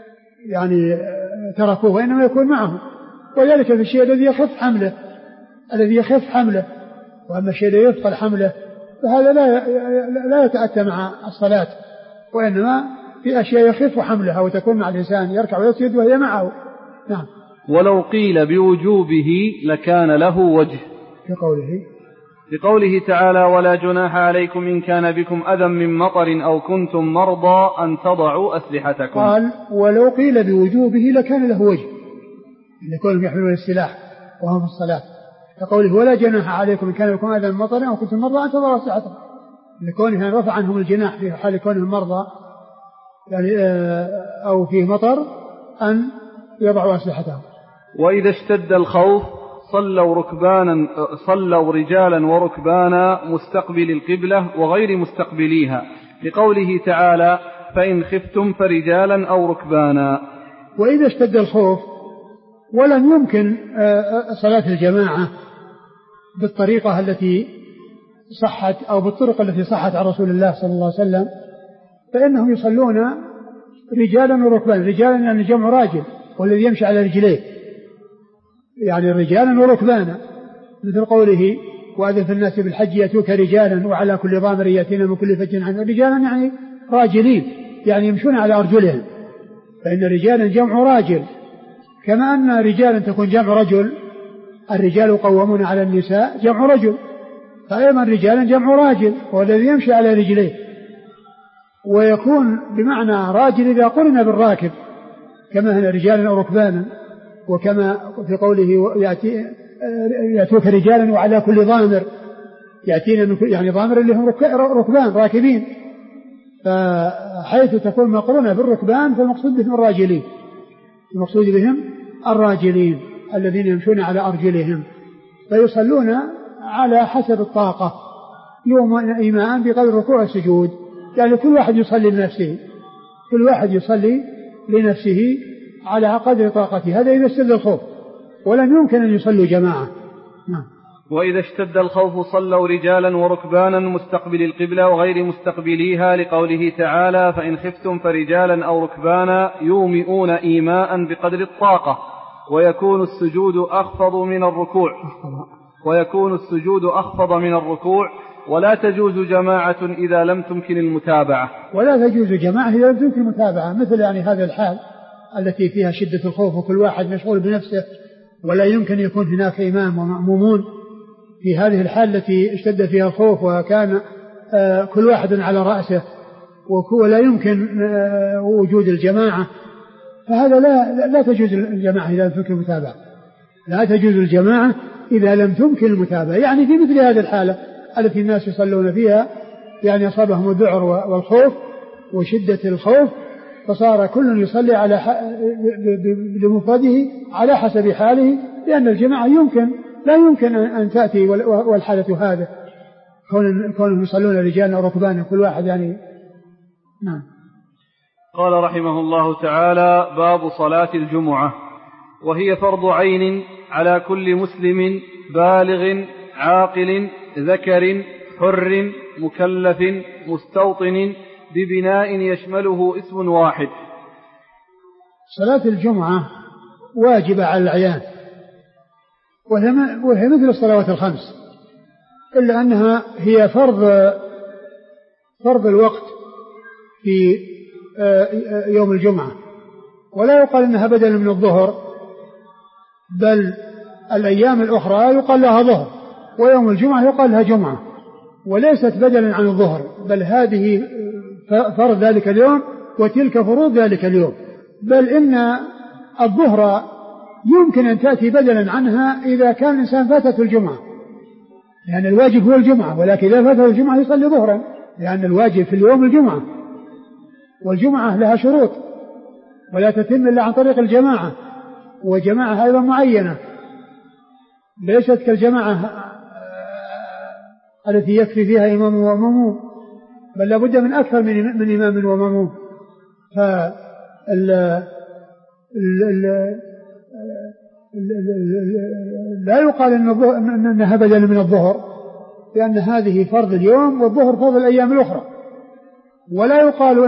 [SPEAKER 2] تركوه، وإنما يكون معه، وذلك في الشيء الذي يخف حمله، وأما الشيء الذي يثقل حمله فهذا لا يتأتى مع الصلاة، وإنما في أشياء يخف حملها وتكون مع الإنسان يركع ويسجد وهي معه. نعم.
[SPEAKER 1] ولو قيل بوجوبه لكان له وجه لقوله تعالى ولا جناح عليكم إن كان بكم أذى من مطر أو كنتم مرضى أن تضعوا أسلحتكم.
[SPEAKER 2] قال ولو قيل بوجوبه لكان له وجه، لكونهم يحملون السلاح وهم في الصلاة، كقوله ولا جناح عليكم إن كان بكم أذى من مطر أو كنتم مرضى أن تضعوا أسلحتكم، لكونهم رفع عنهم الجناح في حال كونهم مرضى أو فيه مطر أن يضعوا أسلحتهم.
[SPEAKER 1] وإذا اشتد الخوف صلوا رجالا وركبانا مستقبل القبلة وغير مستقبليها، لقوله تعالى فإن خفتم فرجالا أو ركبانا.
[SPEAKER 2] وإذا اشتد الخوف ولم يمكن صلاة الجماعة بالطريقة التي صحت أو بالطرق التي صحت عن رسول الله صلى الله عليه وسلم، فإنهم يصلون رجالا وركبانا، رجالا جمع راجل والذي يمشي على رجليه، رجالا وركبانا، مثل قوله وأذن في الناس بالحج يأتوك رجالا وعلى كل ضامر يأتينا من كل فج عنه، رجالا راجلين يمشون على أرجلهم، فإن رجالا جمع راجل، كما أن رجالا تكون جمع رجل، الرجال قوامون على النساء جمع رجل، فأيضا رجالا جمع راجل والذي يمشي على رجليه، ويكون بمعنى راجل إذا قرن بالراكب، كما هنا رجالا أو ركبانا، وكما في قوله يأتوك رجالا وعلى كل ضامر يأتينا، ضامر اللي هم ركبان راكبين، فحيث تكون مقرونة بالركبان فالمقصود بهم الراجلين، المقصود بهم الراجلين الذين يمشون على أرجلهم، فيصلون على حسب الطاقة يوم إيمان بقدر ركوع السجود، كل واحد يصلي لنفسه، كل واحد يصلي لنفسه على قدر طاقته، هذا إذا اشتد الخوف، ولم يمكن أن يصلوا جماعة.
[SPEAKER 1] وإذا اشتد الخوف صلوا رجالا وركبانا مستقبل القبلة وغير مستقبليها، لقوله تعالى فإن خفتم فرجالا أو ركبانا يومئون إيماء بقدر الطاقة، ويكون السجود أخفض من الركوع ولا تجوز جماعة إذا لم تمكن المتابعة.
[SPEAKER 2] ولا تجوز جماعة إذا لم تمكن المتابعة، مثل يعني هذا الحال التي فيها شدة الخوف وكل واحد مشغول بنفسه ولا يمكن يكون هناك إمام ومأمومون. في هذه الحال التي اشتد فيها الخوف وكان كل واحد على رأسه ولا يمكن وجود الجماعة، فهذا لا تجوز الجماعة إذا لم تمكن المتابعة. لا تجوز الجماعة إذا لم تمكن المتابعة، يعني في مثل هذه الحالة التي الناس يصلون فيها، يعني أصابهم الذعر والخوف وشدة الخوف، فصار كل يصلي على بمفرده على حسب حاله، لأن الجماعة لا يمكن أن تأتي والحالة هذا كونهم يصلون رجالا وركبانا كل واحد يعني. نعم.
[SPEAKER 1] قال رحمه الله تعالى: باب صلاة الجمعة، وهي فرض عين على كل مسلم بالغ عاقل ذكر حر مكلف مستوطن ببناء يشمله اسم واحد.
[SPEAKER 2] صلاة الجمعة واجبة على الأعيان، وهي مثل الصلوات الخمس، إلا أنها هي فرض الوقت في يوم الجمعة، ولا يقال أنها بدل من الظهر، بل الأيام الأخرى يقال لها ظهر، ويوم الجمعة يقال لها جمعة، وليست بدلا عن الظهر، بل هذه فرض ذلك اليوم وتلك فروض ذلك اليوم. بل إن الظهر يمكن أن تأتي بدلا عنها إذا كان الإنسان فاتته الجمعة، لأن الواجب هو الجمعة، ولكن إذا فاتته الجمعة يصلي ظهرا، لأن الواجب في اليوم الجمعة، والجمعة لها شروط ولا تتم إلا عن طريق الجماعة، وجماعة أيضا معينة، ليست كالجماعة التي يكفي فيها إمام ومأموم، بل لابد من أكثر من إمام ومأموم. لا يقال أنها بدل من الظهر، لأن هذه فرض اليوم والظهر فرض الأيام الأخرى. ولا يقال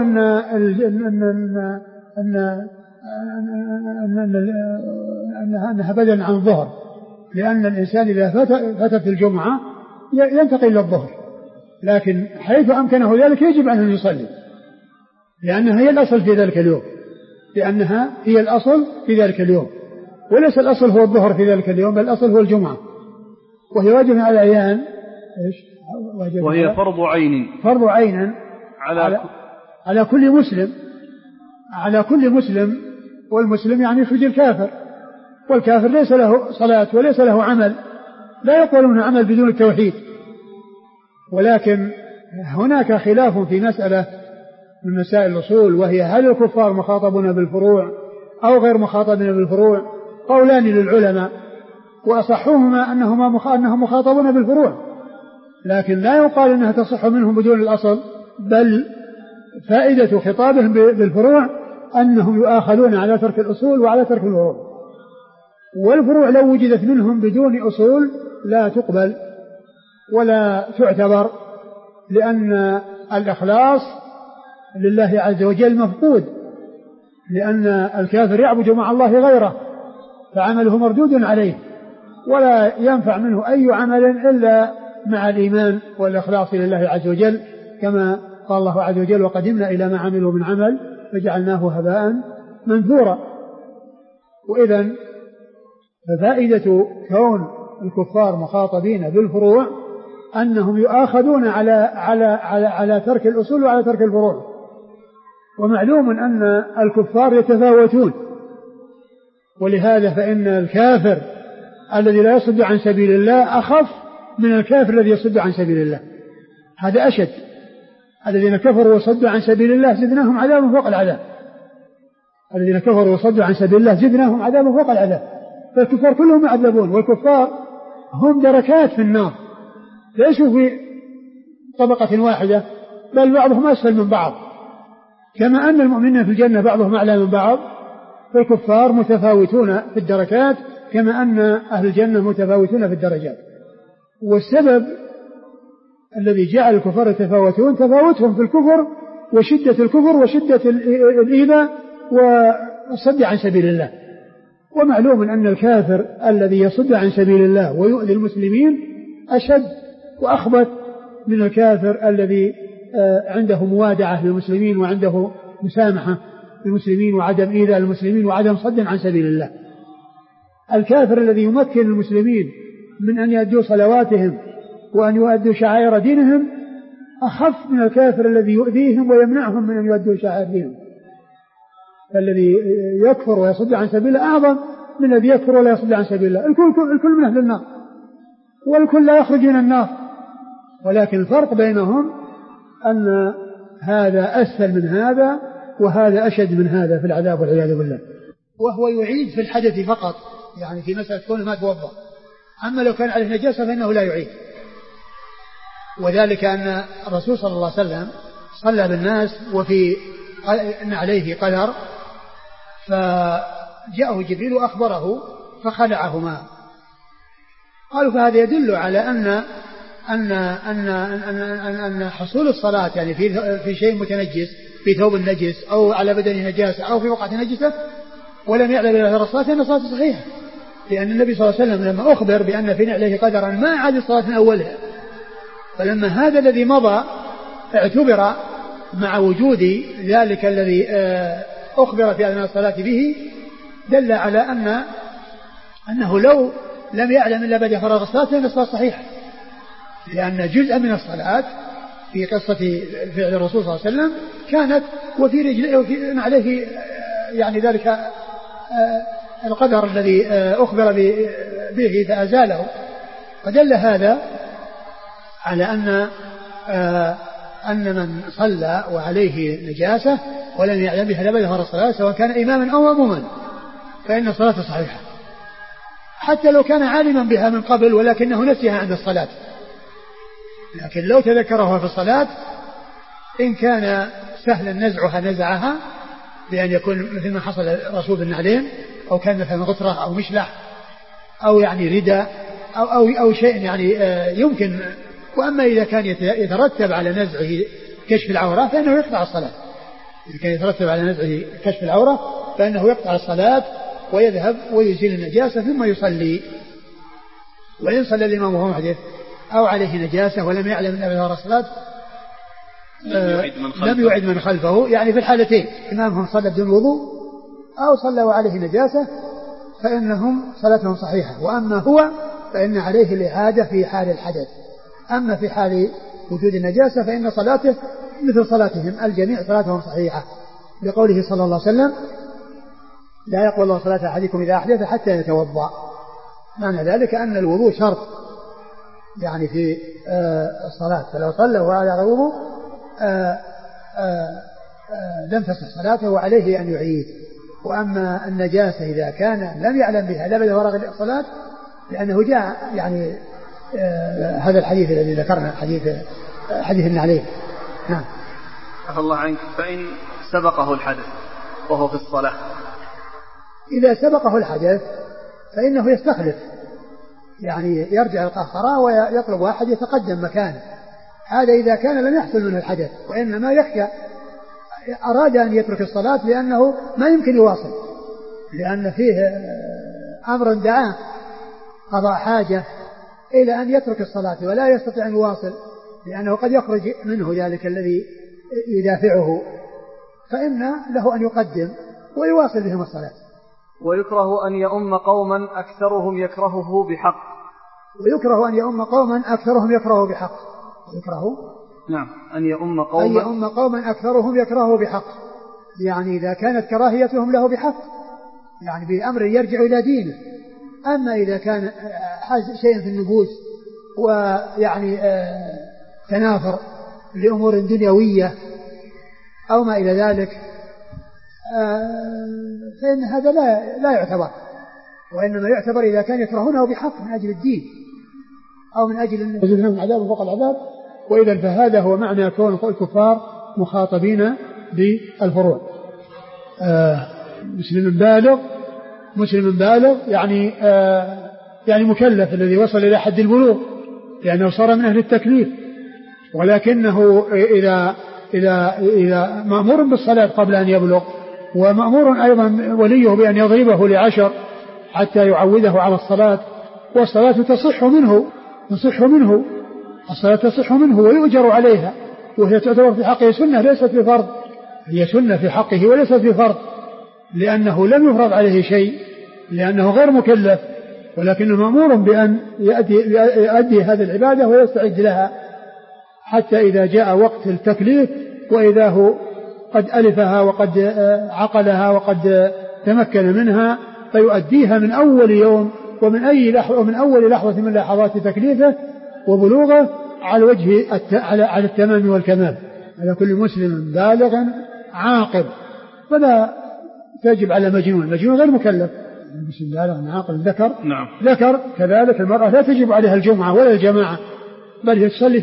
[SPEAKER 2] أنها بدل عن الظهر، لأن الإنسان إذا فاتت الجمعة ينتقل إلى الظهر، لكن حيث أمكنه ذلك يجب أن يصلي، لأنها هي الأصل في ذلك اليوم، لأنها هي الأصل في ذلك اليوم، وليس الأصل هو الظهر في ذلك اليوم، بل الأصل هو الجمعة، وهي واجب على الأعيان.
[SPEAKER 1] وهي فرض عين
[SPEAKER 2] على كل مسلم، على كل مسلم، والمسلم يعني يخرج الكافر، والكافر ليس له صلاة وليس له عمل، لا يقولون عمل بدون التوحيد. ولكن هناك خلاف في مسألة من مسائل الأصول، وهي هل الكفار مخاطبون بالفروع أو غير مخاطبين بالفروع؟ قولان للعلماء، وأصحهما أنهم مخاطبون بالفروع، لكن لا يقال أنها تصح منهم بدون الأصل، بل فائدة خطابهم بالفروع أنهم يؤاخذون على ترك الأصول وعلى ترك الفروع، والفروع لو وجدت منهم بدون أصول لا تقبل ولا تعتبر، لأن الإخلاص لله عز وجل مفقود، لأن الكافر يعبد مع الله غيره فعمله مردود عليه، ولا ينفع منه أي عمل إلا مع الإيمان والإخلاص لله عز وجل، كما قال الله عز وجل: وقدمنا إلى ما عملوا من عمل فجعلناه هباء منثورا. وإذن ففائدة كون الكفار مخاطبين بالفروع أنهم يؤاخذون على ترك الأصول وعلى ترك الفروع. ومعلوم أن الكفار يتفاوتون، ولهذا فإن الكافر الذي لا يصد عن سبيل الله أخف من الكافر الذي يصد عن سبيل الله، هذا أشد. الذين كفروا وصدوا عن سبيل الله زدناهم عذابا فوق العذاب، الذين كفروا وصدوا عن سبيل الله زدناهم عذابا فوق العذاب. فالكفار كلهم يعذبون، والكفار هم دركات في النار، ليسوا في طبقة واحدة، بل بعضهم أسفل من بعض، كما أن المؤمنين في الجنة بعضهم أعلى من بعض، فالكفار متفاوتون في الدركات كما أن أهل الجنة متفاوتون في الدرجات. والسبب الذي جعل الكفار يتفاوتون تفاوتهم في الكفر وشدة الكفر وشدة الإيذاء والصد عن سبيل الله. ومعلوم أن الكافر الذي يصد عن سبيل الله ويؤذي المسلمين أشد وأخبث من الكافر الذي عنده موادعة للمسلمين وعنده مسامحة للمسلمين وعدم إيذاء المسلمين وعدم صد عن سبيل الله. الكافر الذي يمكن المسلمين من أن يؤدوا صلواتهم وأن يؤدوا شعائر دينهم أخف من الكافر الذي يؤذيهم ويمنعهم من أن يؤدوا شعائر دينهم. فالذي يكفر ويصد عن سبيل الله أعظم من الذي يكفر ولا يصد عن سبيل الله. الكل من أهل النار والكل لا يخرج من النار، ولكن الفرق بينهم أن هذا أسهل من هذا وهذا أشد من هذا في العذاب والعياذ بالله. وهو يعيد في الحدث فقط، يعني في مسألة كون ما توضأ. أما لو كان عليه نجاسة فإنه لا يعيد، وذلك أن الرسول صلى الله عليه وسلم صلى بالناس وفي عليه قدر، فجاءه جبريل وأخبره فخلعهما. قالوا فهذا يدل على أن حصول الصلاة يعني في شيء متنجس، في ثوب النجس أو على بدن نجاسة أو في وقعة نجسة ولم يعلم إلى الصلاة أن الصلاة صحيحة، لأن النبي صلى الله عليه وسلم لما أخبر بأن في نعله قدرا ما أعاد الصلاة من أولها، فلما هذا الذي مضى اعتبر مع وجود ذلك الذي أخبر في أثناء الصلاة به، دل على أنه لو لم يعلم إلا بعد فرغ الصلاة فإن الصلاة صحيحة، لأن جزء من الصلاة في قصة فعل الرسول صلى الله عليه وسلم كانت وفي رجله وفي نعله يعني ذلك القدر الذي أخبر به فأزاله، فدل هذا على أن من صلى وعليه نجاسة ولم يعلم بها لابد فرغ الصلاة سواء كان إماما أو مأموما فإن الصلاة صحيحة، حتى لو كان عالما بها من قبل ولكنه نسيها عند الصلاة. لكن لو تذكرها في الصلاة إن كان سهلا نزعها نزعها، بأن يكون مثل ما حصل الرسول بالنعلين، أو كان مثلا غطرة أو مشلح أو يعني رداء أو شيء يعني يمكن. وأما إذا كان يترتب على نزعه كشف العورة فإنه يقطع الصلاة. إذا كان يترتب على نزعه كشف العورة فإنه يقطع الصلاة ويذهب ويزيل النجاسة ثم يصلي. وإن صلى الإمام وهو محدث أو عليه نجاسة ولم يعلم أن أبدا الصلاة لم يعد من خلفه، يعني في الحالتين إمامهم صلى بدون وضوء أو صلى وعليه نجاسة فإنهم صلاتهم صحيحة. وأما هو فإن عليه الإعادة في حال الحدث، أما في حال وجود النجاسة فإن صلاته مثل صلاتهم الجميع صلاتهم صحيحة، لقوله صلى الله عليه وسلم لا يقبل الله صلاة أحدكم إذا أحدث حتى يتوضأ. معنى ذلك أن الوضوء شرط يعني في الصلاة، فلو صلى وعلى وضوء لم تصح صلاته وعليه أن يعيد. وأما النجاسة إذا كان لم يعلم بها لا بد فرغ الصلاة، لأنه جاء يعني هذا الحديث الذي ذكرنا حديث النعلين. نعم.
[SPEAKER 1] عفى الله عنك. فإن سبقه الحدث وهو في الصلاة،
[SPEAKER 2] إذا سبقه الحدث فإنه يستخلف، يعني يرجع القهقرة ويطلب واحد يتقدم مكانه. هذا إذا كان لم يحصل منه الحدث، وإنما يخشى أراد أن يترك الصلاة لأنه ما يمكن يواصل، لأن فيه أمر دعاه قضاء حاجة إلى أن يترك الصلاة ولا يستطيع أن يواصل، لأنه قد يخرج منه ذلك الذي يدافعه، فإن له أن يقدم ويواصل بهم الصلاة.
[SPEAKER 1] ويكره أن يؤم قوما أكثرهم يكرهه بحق.
[SPEAKER 2] ويكره أن يؤم قوما أكثرهم يكرهه بحق. يكره
[SPEAKER 1] نعم أن يؤم
[SPEAKER 2] قوما أكثرهم يكرهه بحق، يعني إذا كانت كراهيتهم له بحق يعني بأمر يرجع إلى دينه. أما إذا كان شيء في النفوس ويعني تنافر لأمور دنيوية أو ما إلى ذلك فإن هذا لا يعتبر، وإنما يعتبر إذا كان يكرهونه بحق من أجل الدين أو من أجل أن يزيدهم من عذاب فوق العذاب. وإذا فهذا هو معنى كون الكفار مخاطبين بالفروع. مسلم بالغ يعني مكلف الذي وصل إلى حد البلوغ، لأنه صار من أهل التكليف، ولكنه إذا مأمور بالصلاة قبل أن يبلغ، ومأمور أيضا وليه بأن يضربه ل10 حتى يعوده على الصلاة، والصلاة تصح منه الصلاة تصح منه ويؤجر عليها، وهي تعتبر في حقه سنة ليست بفرض، هي سنة في حقه وليست بفرض، لأنه لم يفرض عليه شيء، لأنه غير مكلف، ولكنه مأمور بأن يؤدي هذه العبادة ويستعد لها حتى إذا جاء وقت التكليف وإذا هو قد ألفها وقد عقلها وقد تمكن منها، فيؤديها من أول يوم ومن أول لحظة من لحظات تكليفه وبلوغه على وجه على التمام والكمال، على كل مسلم بالغ عاقل، فلا تجب على مجنون غير مكلف، مسلم بالغ عاقل ذكر
[SPEAKER 1] نعم.
[SPEAKER 2] ذكر كذلك المرأة لا تجب عليها الجمعة ولا الجماعة، بل هي تصلي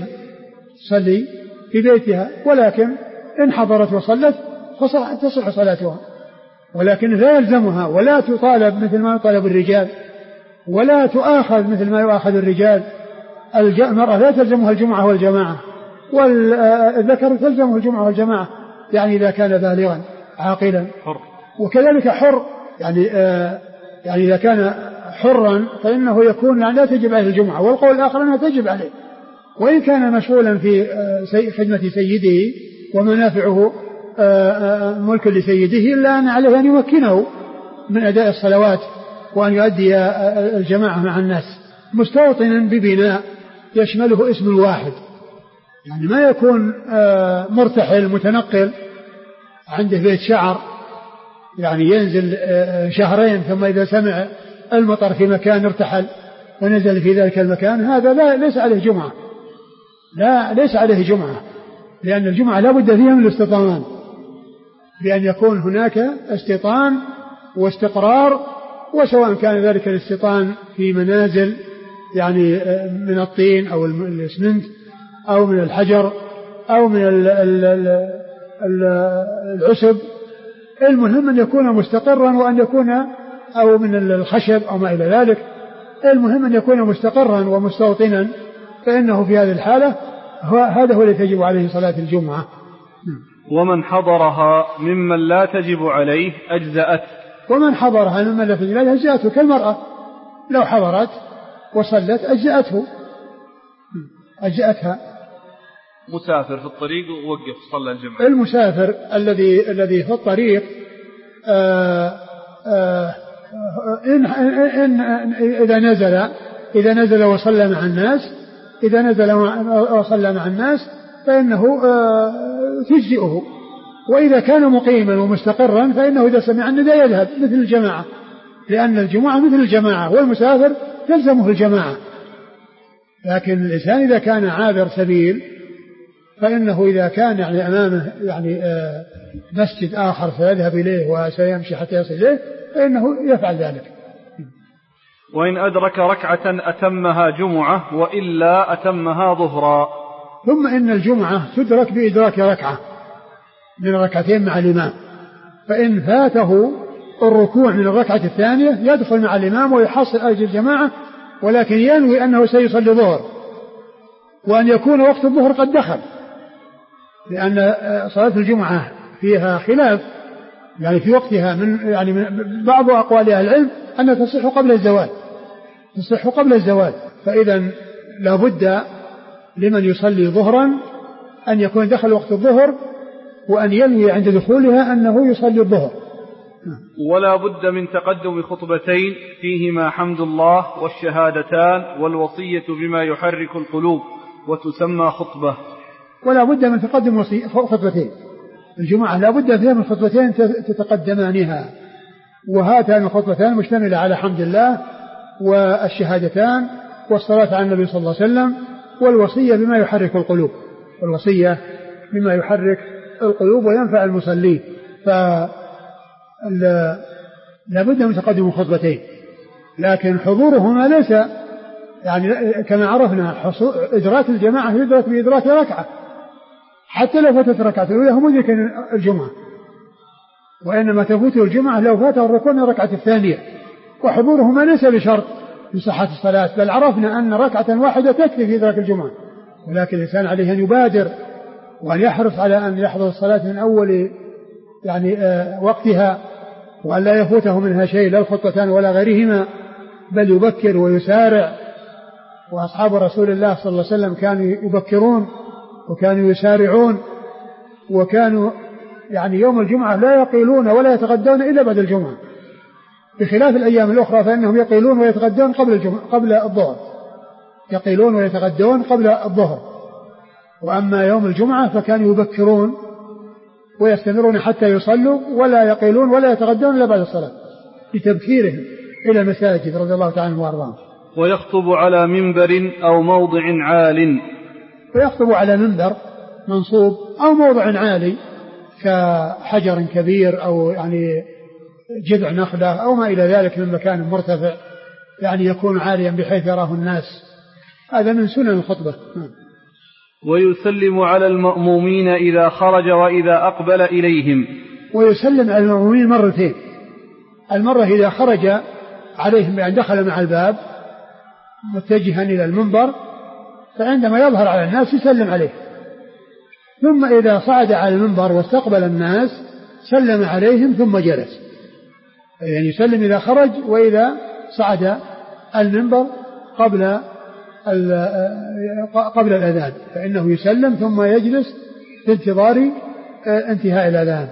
[SPEAKER 2] في بيتها، ولكن إن حضرت وصلت تصح صلاتها، ولكن لا يلزمها ولا تطالب مثل ما يطالب الرجال، ولا تؤاخذ مثل ما يؤاخذ الرجال. المرأة لا تلزمها الجمعة والجماعة، والذكر تلزمه الجمعة والجماعة، يعني إذا كان بالغا عاقلا حر. وكذلك حر، يعني إذا كان حرا فإنه يكون لا تجب عليه الجمعة، والقول الآخر أنها تجب عليه، وإن كان مشغولا في خدمة سيده ومنافعه ملك لسيده، إلا أن عليه أن يمكنه من أداء الصلوات وأن يؤدي الجماعة مع الناس، مستوطنا ببناء يشمله اسم واحد، يعني ما يكون مرتحل متنقل عنده بيت شعر، يعني ينزل شهرين ثم إذا سمع المطر في مكان ارتحل ونزل في ذلك المكان، هذا ليس عليه جمعة، ليس عليه جمعة، لأن الجمعة لا بد فيها من الاستيطان، بأن يكون هناك استيطان واستقرار، وسواء كان ذلك الاستيطان في منازل يعني من الطين أو الإسمنت أو من الحجر أو من العسب، المهم أن يكون مستقرا، وأن يكون أو من الخشب أو ما إلى ذلك، المهم أن يكون مستقرا ومستوطنا، فإنه في هذه الحالة هذا هو الذي تجب عليه صلاة الجمعة.
[SPEAKER 1] ومن حضرها ممن لا تجب عليه أجزأت.
[SPEAKER 2] ومن حضرها ممن لا تجب عليه أجزأته، كالمرأة لو حضرت وصلت أجزأتها.
[SPEAKER 1] مسافر في الطريق ووقف صلى الجمعة.
[SPEAKER 2] المسافر الذي في الطريق إذا نزل وصلى مع الناس فإنه تجزئه، وإذا كان مقيما ومستقرا فإنه إذا سمع النداء يذهب مثل الجماعة، لأن الجمعة مثل الجماعة، والمسافر تلزمه الجماعة. لكن الإنسان إذا كان عابر سبيل فإنه إذا كان يعني أمامه يعني مسجد آخر سيذهب إليه وسيمشي حتى يصل إليه فإنه يفعل ذلك.
[SPEAKER 1] وإن أدرك ركعة أتمها جمعة وإلا أتمها ظهرا.
[SPEAKER 2] ثم إن الجمعة تدرك بإدراك ركعة من ركعتين مع الإمام، فإن فاته الركوع من الركعة الثانية يدخل مع الإمام ويحصل أجر الجماعة، ولكن ينوي أنه سيصلي ظهر، وأن يكون وقت الظهر قد دخل، لأن صلاة الجمعة فيها خلاف يعني في وقتها، من بعض أقوال أهل العلم أنها تصح قبل الزوال، فإذا لا بد لمن يصلي ظهرا أن يكون دخل وقت الظهر، وأن ينوي عند دخولها أنه يصلي الظهر.
[SPEAKER 1] ولا بد من تقدم خطبتين فيهما حمد الله والشهادتان والوصية بما يحرك القلوب وتسمى خطبة.
[SPEAKER 2] ولا بد من تقدم خطبتين، الجمعة لا بد فيها من خطبتين تتقدمانها، وهاتان الخطبتان مشتملة على حمد الله والشهادتان والصلاة على النبي صلى الله عليه وسلم والوصية بما يحرك القلوب وينفع المصلين. فلا بد من تقدم خطبتين، لكن حضورهما ليس يعني كما عرفنا إدراك الجماعة يدرك بإدراك ركعة، حتى لو فاتت ركعة الأولى هم مدرك الجمعة، وإنما تفوته الجمعة لو فاته الركوع من الركعة الثانية، وحضورهما ليس بشرط لصحة الصلاة، بل عرفنا أن ركعة واحدة تكفي في إدراك الجمعة، ولكن الإنسان عليه أن يبادر وأن يحرص على أن يحضر الصلاة من أول يعني وقتها، وأن لا يفوته منها شيء لا الخطبتان ولا غيرهما، بل يبكر ويسارع. وأصحاب رسول الله صلى الله عليه وسلم كانوا يبكرون وكانوا يسارعون، وكانوا يعني يوم الجمعة لا يقيلون ولا يتغدون إلا بعد الجمعة، بخلاف الأيام الأخرى فإنهم يقيلون ويتغدون قبل الظهر، يقيلون ويتغدون قبل الظهر. وأما يوم الجمعة فكانوا يبكرون ويستمرون حتى يصلوا ولا يقيلون ولا يتغدون إلا بعد الصلاة لتبكيرهم إلى المساجد رضي الله تعالى عنهم وأرضاهم.
[SPEAKER 1] ويخطب على منبر أو موضع عال،
[SPEAKER 2] ويخطب على منبر منصوب أو موضع عالي كحجر كبير أو يعني جذع نخلة أو ما إلى ذلك من مكان مرتفع يعني يكون عاليا بحيث يراه الناس. هذا من سنن الخطبة.
[SPEAKER 1] ويسلم على المأمومين إذا خرج وإذا أقبل إليهم.
[SPEAKER 2] ويسلم على المأمومين مرتين، المرة إذا خرج عليهم بأن دخل مع الباب متجها إلى المنبر، فعندما يظهر على الناس يسلم عليه، ثم إذا صعد على المنبر واستقبل الناس سلم عليهم ثم جلس، يعني يسلم إذا خرج وإذا صعد المنبر قبل الأذان فإنه يسلم ثم يجلس في انتظار انتهاء الأذان.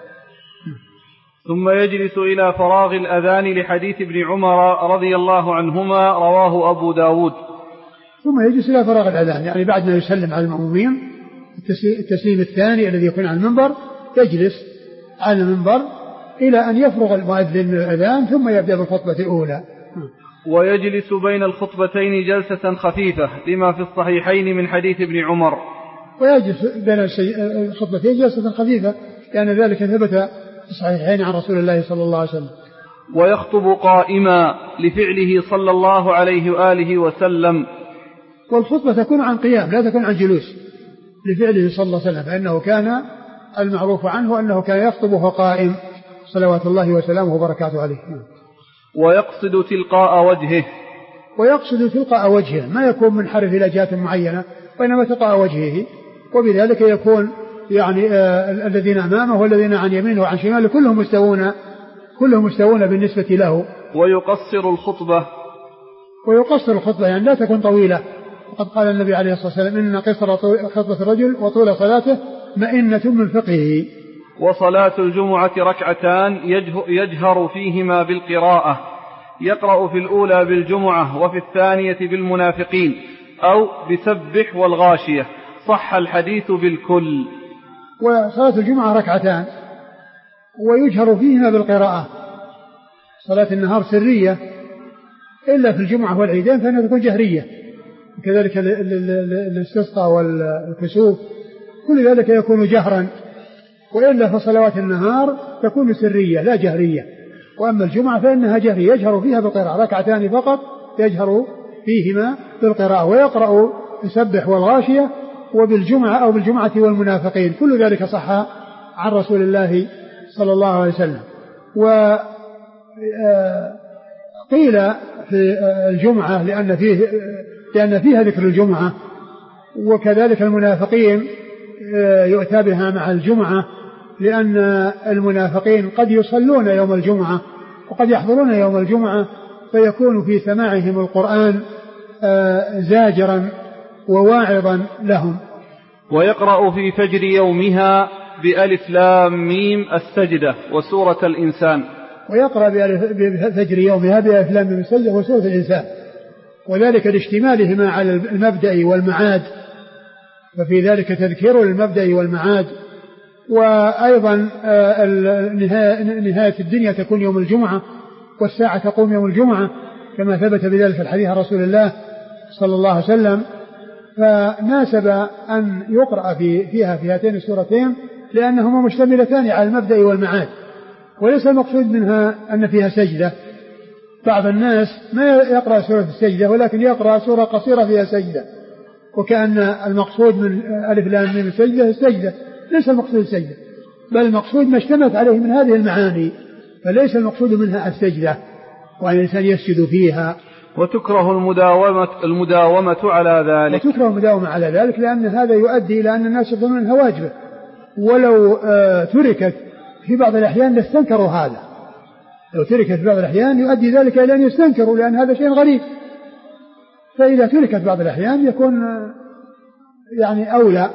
[SPEAKER 1] ثم يجلس إلى فراغ الأذان لحديث ابن عمر رضي الله عنهما رواه أبو داود.
[SPEAKER 2] ثم يجلس إلى فراغ الأذان يعني بعد ما يسلم على المأمومين التسليم الثاني الذي يكون على المنبر يجلس على المنبر إلى أن يفرغ المؤذن من الأذان ثم يبدأ بالخطبة الأولى.
[SPEAKER 1] ويجلس بين الخطبتين جلسة خفيفة لما في الصحيحين من حديث ابن عمر.
[SPEAKER 2] ويجلس بين الخطبتين جلسة خفيفة لأن ذلك ثبت في الصحيحين عن رسول الله صلى الله عليه وسلم.
[SPEAKER 1] ويخطب قائما لفعله صلى الله عليه وآله وسلم.
[SPEAKER 2] والخطبة تكون عن قيام لا تكون عن جلوس لفعله صلى الله عليه وسلم، فإنه كان المعروف عنه أنه كان يخطب وهو قائم صلوات الله وسلامه وبركاته عليه.
[SPEAKER 1] ويقصد تلقاء وجهه.
[SPEAKER 2] ويقصد تلقاء وجهه، ما يكون منحرف إلى جهة معينة وإنما تلقاء وجهه، وبذلك يكون يعني الذين أمامه والذين عن يمينه وعن شماله كلهم مستوون بالنسبة له.
[SPEAKER 1] ويقصر الخطبة.
[SPEAKER 2] ويقصر الخطبة يعني لا تكون طويلة، وقد قال النبي عليه الصلاة والسلام إن قصر خطبة الرجل وطول صلاته مئنة من فقهه.
[SPEAKER 1] وصلاة الجمعة ركعتان يجهر فيهما بالقراءة، يقرأ في الأولى بالجمعة وفي الثانية بالمنافقين أو بسبح والغاشية، صح الحديث بالكل.
[SPEAKER 2] وصلاة الجمعة ركعتان ويجهر فيهما بالقراءة. صلاة النهار سرية إلا في الجمعة والعيدين فإنها تكون جهرية، كذلك الاستسقاء والكسوف كل ذلك يكون جهرا، وإلا فصلوات النهار تكون سرية لا جهرية. وأما الجمعة فإنها جهرية يجهر فيها بالقراءة، ركعتان فقط يجهر فيهما بالقراءة، ويقرأ يسبح والغاشية وبالجمعة أو بالجمعة والمنافقين، كل ذلك صح عن رسول الله صلى الله عليه وسلم. وقيل في الجمعة لأن فيها ذكر الجمعة، وكذلك المنافقين يؤتى بها مع الجمعة لأن المنافقين قد يصلون يوم الجمعة وقد يحضرون يوم الجمعة فيكون في سماعهم القرآن زاجرا وواعظا لهم.
[SPEAKER 1] ويقرأ في فجر يومها بألف لام ميم السجدة وسورة الإنسان.
[SPEAKER 2] ويقرأ بفجر يومها بألف لام ميم السجدة وسورة الإنسان، وذلك لاشتمالهما على المبدأ والمعاد، ففي ذلك تذكير المبدأ والمعاد. وأيضا نهاية الدنيا تكون يوم الجمعة والساعة تقوم يوم الجمعة كما ثبت بذلك الحديث عن رسول الله صلى الله عليه وسلم، فناسب أن يقرأ فيها في هاتين السورتين لأنهما مشتملتان على المبدأ والمعاد، وليس المقصود منها أن فيها سجدة. بعض الناس ما يقرأ سورة السجدة ولكن يقرأ سورة قصيرة فيها سجدة، وكأن المقصود من ألف لام ميم السجدة، ليس المقصود السجدة، بل المقصود ما اشتملت عليه من هذه المعاني، فليس المقصود منها السجدة وأن الإنسان يسجد فيها.
[SPEAKER 1] وتكره المداومة على ذلك.
[SPEAKER 2] وتكره المداومة على ذلك لأن هذا يؤدي إلى أن الناس يظنون أنها واجبة، ولو تركت في بعض الأحيان لاستنكروا هذا، لو تركت بعض الأحيان يؤدي ذلك إلى أن يستنكروا، لأن هذا شيء غريب. فإذا تركت بعض الأحيان يكون يعني أولى.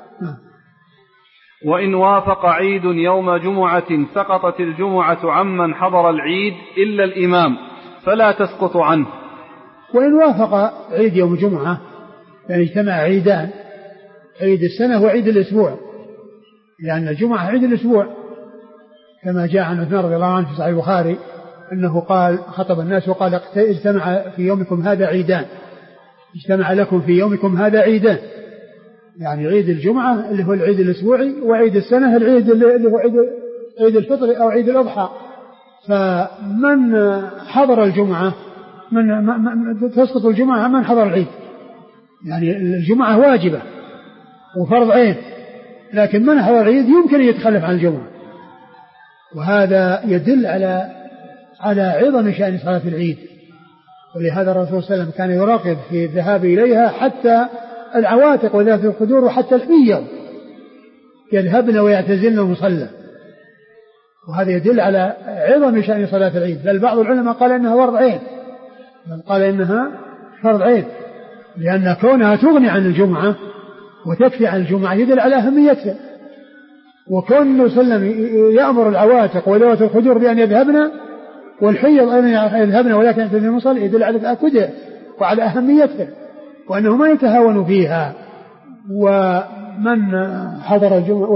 [SPEAKER 1] وإن وافق عيد يوم جمعة سقطت الجمعة عمن حضر العيد إلا الإمام فلا تسقط عنه.
[SPEAKER 2] وإن وافق عيد يوم جمعة يعني اجتمع عيدان، عيد السنة وعيد الأسبوع، لأن الجمعة عيد الأسبوع كما جاء عن عثمان رضي الله عنه في صحيح البخاري أنه قال خطب الناس وقال اجتمع في يومكم هذا عيدان، اجتمع لكم في يومكم هذا عيدان، يعني عيد الجمعة اللي هو العيد الأسبوعي، وعيد السنة العيد اللي هو عيد الفطر أو عيد الأضحى. فمن حضر الجمعة تسقط الجمعة من حضر العيد، يعني الجمعة واجبة وفرض عين، لكن من حضر العيد يمكن أن يتخلف عن الجمعة. وهذا يدل على عظم شأن صلاة العيد، ولهذا الرسول صلى الله عليه وسلم كان يراقب في الذهاب إليها حتى العواتق وذات الخدور وحتى الحية يذهبن ويعتزلن المصلى، وهذا يدل على عظم شأن صلاة العيد. بل بعض العلماء قال إنها فرض عين، قال إنها فرض عين، لأن كونها تغني عن الجمعة وتكفي عن الجمعة يدل على أهميتها. وكون النبي صلى الله عليه وسلم يأمر العواتق وذوات الخدور بأن يذهبن والحيض أيضا يذهبن ولكن يعتزلن المصلى يدل على تأكدها وعلى أهميتها وأنه ما يتهاون فيها. ومن حضر الجمعة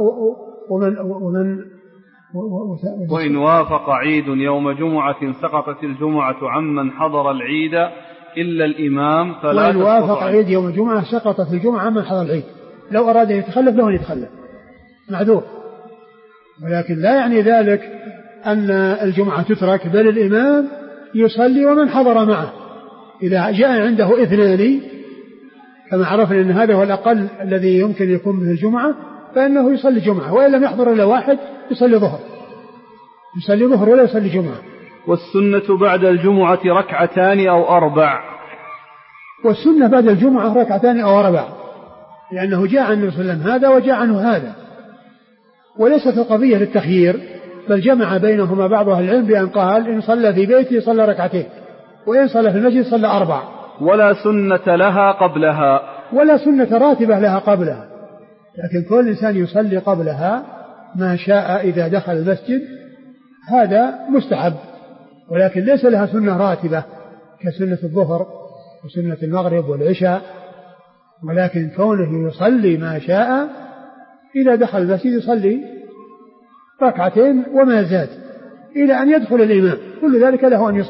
[SPEAKER 1] وإن وافق عيد يوم جمعة سقطت الجمعة عمن حضر العيد إلا الإمام فلا
[SPEAKER 2] تسقط. وإن وافق عيد يوم الجمعة سقطت الجمعة عمن حضر العيد، لو أراد أن يتخلف له أن يتخلف معذور، ولكن لا يعني ذلك أن الجمعة تترك، بل الإمام يصلي ومن حضر معه. إذا جاء عنده اثنان كما عرفنا أن هذا هو الأقل الذي يمكن يكون من الجمعة فإنه يصلي جمعة، وإن لم يحضر إلا واحد يصلي ظهر ولا يصلي جمعة.
[SPEAKER 1] والسنة بعد الجمعة ركعتان أو أربع.
[SPEAKER 2] والسنة بعد الجمعة ركعتان أو أربع، لأنه جاء عن النبي صلى الله عليه وسلم هذا وجاء عنه هذا، وليست القضية للتخيير، بل جمع بينهما بعض أهل العلم بأن قال إن صلى في بيته صلى ركعتين، وإن صلى في المسجد صلى أربع.
[SPEAKER 1] ولا سنة لها قبلها،
[SPEAKER 2] ولا سنة راتبة لها قبلها، لكن كل إنسان يصلي قبلها ما شاء إذا دخل المسجد هذا مستحب، ولكن ليس لها سنة راتبة كسنة الظهر وسنة المغرب والعشاء، ولكن كونه يصلي ما شاء إذا دخل المسجد يصلي ركعتين وما زاد إلى أن يدخل الإمام، كل ذلك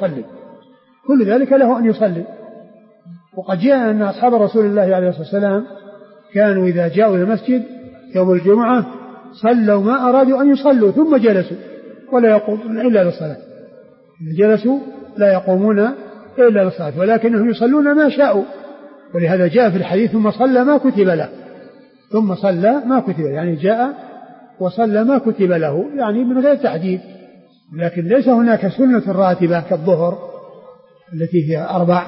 [SPEAKER 2] له أن يصلي. وقد جاء أن أصحاب رسول الله عليه الصلاة والسلام كانوا إذا جاءوا إلى المسجد يوم الجمعة صلوا ما أرادوا أن يصلوا ثم جلسوا ولا يقومون إلا للصلاة، جلسوا لا يقومون إلا للصلاة، ولكنهم يصلون ما شاءوا. ولهذا جاء في الحديث ثم صلى ما كتب له، يعني جاء وصلى ما كتب له، يعني من غير تحديد. لكن ليس هناك سنة راتبة كالظهر التي هي 4،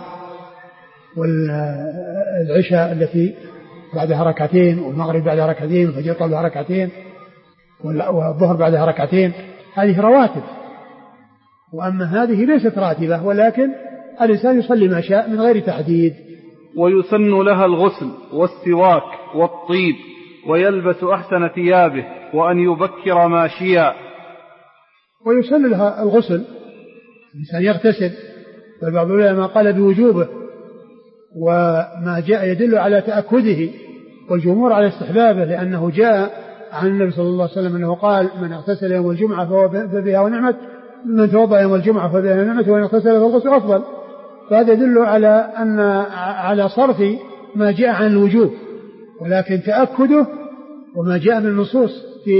[SPEAKER 2] والعشاء التي بعدها ركعتين، والمغرب بعدها ركعتين، والفجر بعدها ركعتين، والظهر بعدها ركعتين، هذه رواتب. وأما هذه ليست راتبة، ولكن الإنسان يصلي ما شاء من غير تحديد.
[SPEAKER 1] ويسن لها الغسل والسواك والطيب، ويلبس أحسن ثيابه، وأن يبكر ماشيا.
[SPEAKER 2] ويسن لها الغسل، الإنسان يغتسل، فبعض العلماء قال بوجوبه، وما جاء يدل على تأكده، والجمهور على استحبابه، لأنه جاء عن النبي صلى الله عليه وسلم أنه قال من اغتسل يوم الجمعة فبها ونعمت، من توضأ يوم الجمعة فبها ونعمت، ومن اغتسل فالغسل أفضل. فهذا يدل على صرف ما جاء عن الوجوب، ولكن تأكده وما جاء من النصوص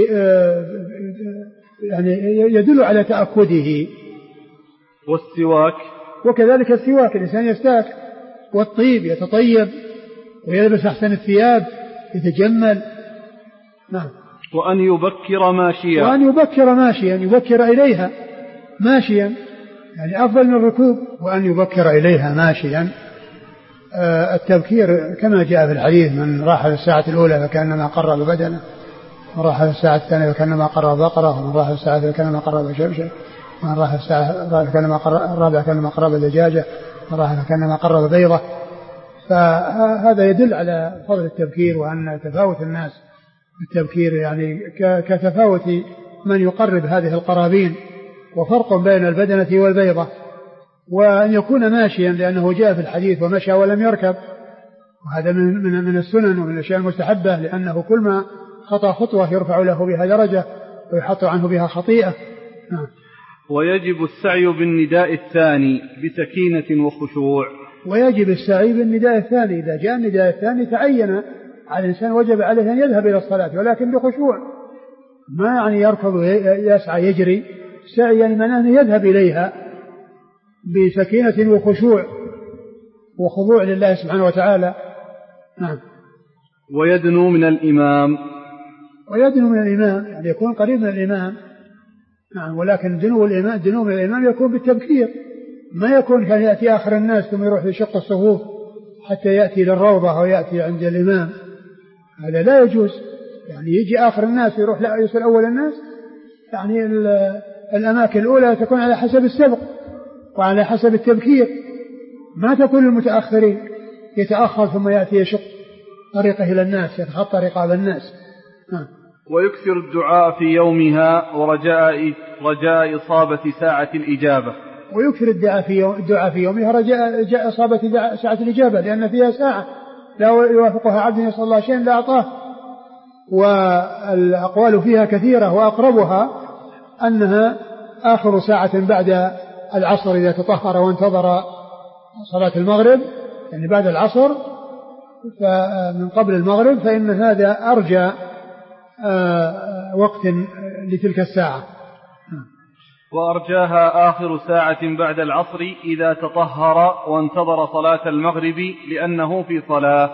[SPEAKER 2] يعني يدل على تأكده.
[SPEAKER 1] والسواك،
[SPEAKER 2] وكذلك السواك، الإنسان يستاك، والطيب يتطيب ويلبس أحسن الثياب يتجمل. نعم.
[SPEAKER 1] وأن يبكر ماشيا،
[SPEAKER 2] يبكر إليها ماشيا، يعني أفضل من الركوب. وأن يبكر إليها ماشيا، التبكير كما جاء في الحديث من راح في الساعة الأولى فكأنما قرب بدنه، وراح في الساعة الثانية فكأنما قرب بقرة، ومن راح في الساعة فكأنما قرب شبشة، من راح الساعة الرابعة كأنما قرب دجاجة، من راح كأنما قرب بيضة. فهذا يدل على فضل التبكير، وأن تفاوت الناس بالتبكير يعني كتفاوت من يقرب هذه القرابين، وفرق بين البدنة والبيضة. وأن يكون ماشيا لأنه جاء في الحديث ومشى ولم يركب، وهذا من السنن ومن الأشياء المستحبة، لأنه كل ما خطأ خطوة يرفع له بها درجة ويحط عنه بها خطيئة.
[SPEAKER 1] ويجب السعي بالنداء الثاني بسكينة وخشوع.
[SPEAKER 2] ويجب السعي بالنداء الثاني، إذا جاء النداء الثاني تعين على الإنسان وجب عليه أن يذهب إلى الصلاة، ولكن بخشوع، ما يعني يركض يسعى يجري. السعي يعني معناه أن يذهب إليها بسكينة وخشوع وخضوع لله سبحانه وتعالى. نعم.
[SPEAKER 1] ويدنو من الإمام.
[SPEAKER 2] ويدنو من الإمام يعني يكون قريب من الإمام. نعم. ولكن دنو من الإمام يكون بالتبكير، ما يكون كان يأتي آخر الناس ثم يروح يشق الصفوف حتى يأتي للروضة أو يأتي عند الإمام، هذا لا يجوز. يعني يجي آخر الناس يروح لا يصل أول الناس. يعني الأماكن الأولى تكون على حسب السبق وعلى حسب التبكير، ما تكون المتأخرين يتأخر ثم يأتي يشق طريقه إلى الناس، يتخطى رقاب الناس.
[SPEAKER 1] ويكثر الدعاء في يومها رجاء إصابة ساعة الإجابة.
[SPEAKER 2] ويكثر الدعاء في يومها رجاء إصابة ساعة الإجابة، لأن فيها ساعة لا يوافقها عبد يسأل الله شيئا لا أعطاه. والأقوال فيها كثيرة، وأقربها أنها آخر ساعة بعد العصر إذا تطهر وانتظر صلاة المغرب، يعني بعد العصر من قبل المغرب، فإن هذا أرجى وقت لتلك الساعة.
[SPEAKER 1] وأرجاها آخر ساعة بعد العصر إذا تطهر وانتظر صلاة المغرب لأنه في صلاة.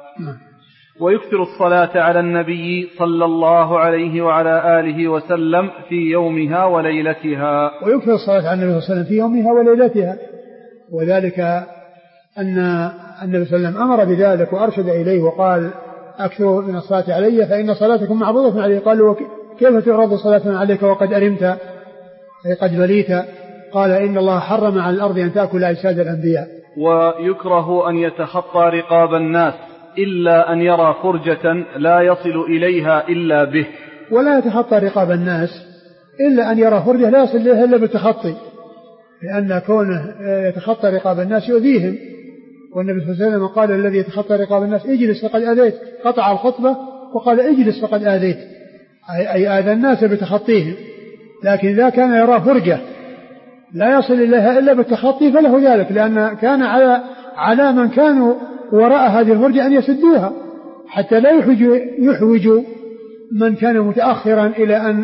[SPEAKER 1] ويكثر الصلاة على النبي صلى الله عليه وعلى آله وسلم في يومها وليلتها.
[SPEAKER 2] ويكثر الصلاة على النبي صلى الله عليه وسلم في يومها وليلتها، وذلك أن النبي صلى الله عليه وسلم أمر بذلك وأرشد إليه وقال أكثروا من الصلاة علي فإن صلاتكم معروضة علي. قالوا كيف تعرض صلاة عليك وقد أرمت أي قد بليت؟ قال إن الله حرم على الأرض أن تأكل أجساد الأنبياء.
[SPEAKER 1] ويكره أن يتخطى رقاب الناس إلا أن يرى فرجة لا يصل إليها إلا به.
[SPEAKER 2] ولا يتخطى رقاب الناس إلا أن يرى فرجة لا يصل إليها إلا بالتخطي، لأن كونه يتخطى رقاب الناس يؤذيهم. والنبي صلى الله عليه وسلم قال الذي يتخطى رقاب الناس اجلس فقد آذيت، قطع الخطبة وقال اجلس فقد آذيت، أي آذى الناس بتخطيهم. لكن إذا كان يرى فرجة لا يصل إليها إلا بالتخطي فله ذلك، لأن كان على من كانوا وراء هذه الفرجة أن يسدوها حتى لا يحوج من كان متأخرا إلى أن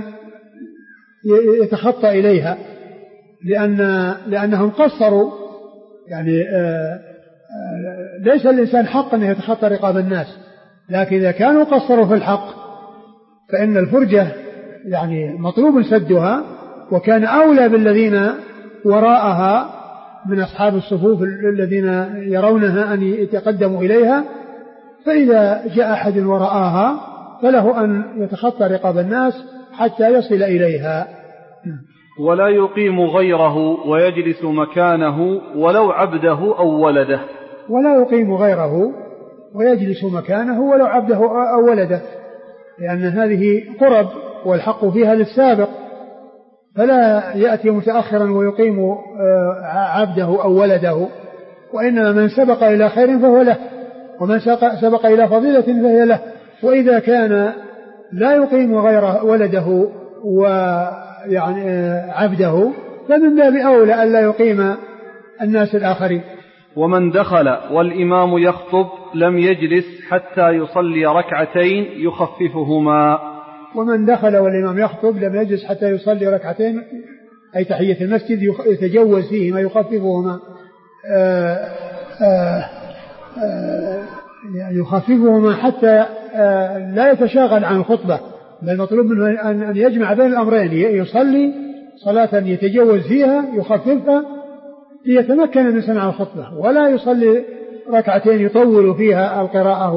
[SPEAKER 2] يتخطى إليها، لأنهم قصروا. يعني ليس الإنسان حق أن يتخطى رقاب الناس، لكن إذا كانوا قصروا في الحق فإن الفرجة يعني مطلوب سدها، وكان أولى بالذين وراءها من أصحاب الصفوف الذين يرونها أن يتقدموا إليها. فإذا جاء أحد وراءها فله أن يتخطى رقاب الناس حتى يصل إليها.
[SPEAKER 1] ولا يقيم غيره ويجلس مكانه ولو عبده أو ولده.
[SPEAKER 2] ولا يقيم غيره ويجلس مكانه ولو عبده أو ولده، لأن هذه قرب والحق فيها للسابق، فلا يأتي متأخرا ويقيم عبده أو ولده، وإنما من سبق إلى خير فهو له، ومن سبق إلى فضيلة فهي له. وإذا كان لا يقيم غير ولده ويعني عبده فمن باب أولى أن لا يقيم الناس الآخرين.
[SPEAKER 1] ومن دخل والإمام يخطب لم يجلس حتى يصلي ركعتين يخففهما.
[SPEAKER 2] ومن دخل والإمام يخطب لم يجلس حتى يصلي ركعتين أي تحية المسجد يتجوز فيهما يخففهما، يخففهما حتى لا يتشاغل عن الخطبة، بل مطلوب منه أن يجمع بين الأمرين، يصلي صلاة يتجوز فيها يخففها ليتمكن من سماع الخطبة، ولا يصلي ركعتين يطول فيها القراءة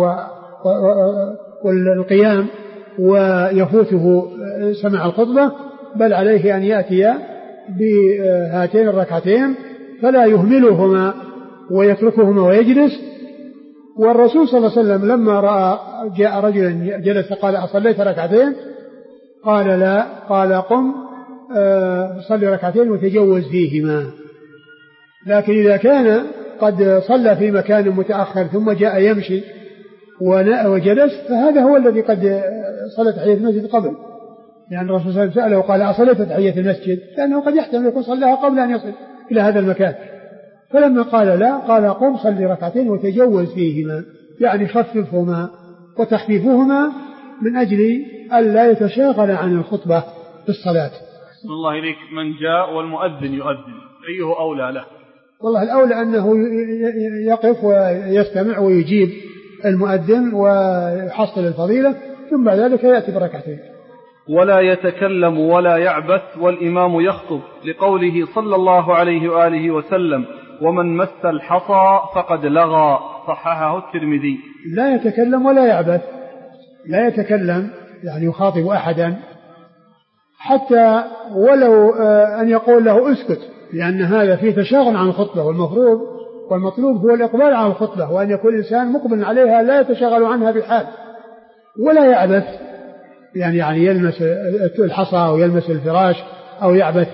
[SPEAKER 2] والقيام ويفوته سماع الخطبة، بل عليه أن يأتي بهاتين الركعتين فلا يهملهما ويتركهما ويجلس. والرسول صلى الله عليه وسلم لما رأى جاء رجلا جلس قال أصليت ركعتين؟ قال لا. قال قم صلي ركعتين وتجوز فيهما. لكن إذا كان قد صلى في مكان متأخر ثم جاء يمشي وجلس فهذا هو الذي قد صلى تحية المسجد قبل، يعني الرسول صلى الله عليه وسلم سأله قال أصليت تحية المسجد؟ لأنه قد يحتمل يكون صلىها قبل أن يصل إلى هذا المكان. فلما قال لا قال قم صلي ركعتين وتجوز فيهما، يعني خففهما، وتخفيفهما من أجل ألا يتشاغل عن الخطبة في الصلاة.
[SPEAKER 1] صلى الله إليك. من جاء والمؤذن يؤذن أيه أولى له؟
[SPEAKER 2] والله الأولى أنه يقف ويستمع ويجيب المؤذن ويحصل الفضيلة، ثم بعد ذلك يأتي بركعتين.
[SPEAKER 1] ولا يتكلم ولا يعبث والإمام يخطب، لقوله صلى الله عليه وآله وسلم ومن مس الحصى فقد لغى، صححه الترمذي.
[SPEAKER 2] لا يتكلم ولا يعبث، لا يتكلم يعني يخاطب أحدا حتى ولو أن يقول له اسكت، لأن هذا فيه تشاغل عن الخطبة، والمفروض والمطلوب هو الإقبال على الخطبة، وأن يكون الإنسان مقبل عليها لا يتشاغل عنها بحال. ولا يعبث يعني يلمس الحصى أو يلمس الفراش أو يعبث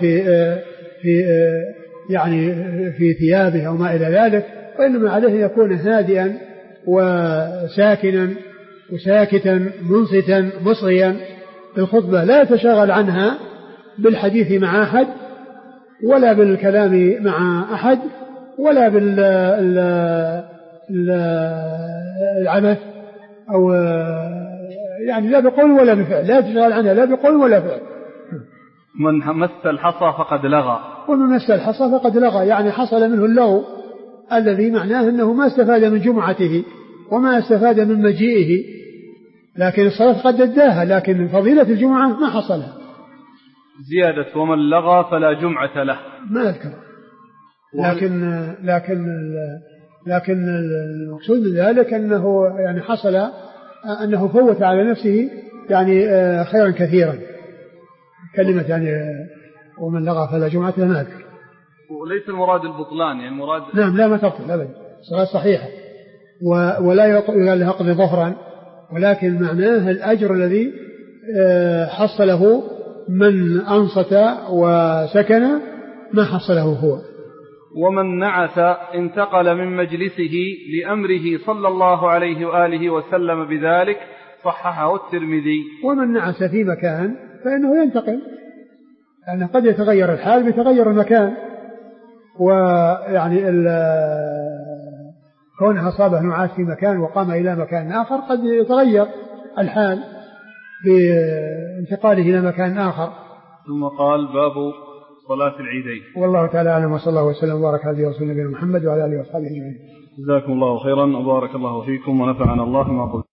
[SPEAKER 2] في ثيابه أو ما إلى ذلك، وإنما عليه يكون هادئا وساكتا منصتا مصغيا بالخطبة، لا يتشاغل عنها بالحديث مع أحد ولا بالكلام مع أحد ولا بالعبث أو يعني لا بقول ولا بفعل، لا يتشاغل عنها لا بقول ولا فعل.
[SPEAKER 1] من مس الحصى فقد لغى.
[SPEAKER 2] ومن مس الحصى فقد لغى، يعني حصل منه اللغو الذي معناه أنه ما استفاد من جمعته وما استفاد من مجيئه، لكن الصلاة قد أداها، لكن فضيلة الجمعة ما حصلها.
[SPEAKER 1] زيادة ومن لغى فلا جمعة له
[SPEAKER 2] ما أذكر، لكن المقصود من ذلك أنه يعني حصل أنه فوت على نفسه يعني خيرا كثيرا. كلمة يعني ومن لغى فلا جمعة له ما أذكر.
[SPEAKER 1] وليس المراد البطلان، يعني المراد
[SPEAKER 2] نعم لا ما تبطل أبدا، صلاة صحيحة ولا يقال لها قضي ظهرا، ولكن معناه الأجر الذي حصله من أنصت وسكن ما حصله هو.
[SPEAKER 1] ومن نعس انتقل من مجلسه لأمره صلى الله عليه وآله وسلم بذلك، صححه الترمذي.
[SPEAKER 2] ومن نعس في مكان فإنه ينتقل، لأنه قد يتغير الحال بتغير المكان، ويعني كونه أصابه نعاس في مكان وقام إلى مكان آخر قد يتغير الحال بانتقاله إلى مكان آخر.
[SPEAKER 1] ثم قال باب صلاة العيدين.
[SPEAKER 2] والله تعالى أعلم، وصلى الله وسلم وبارك على رسول نبينا محمد وعلى آله وصحبه أجمعين.
[SPEAKER 1] جزاكم الله خيرا وبارك الله فيكم ونفعنا الله ما قلت.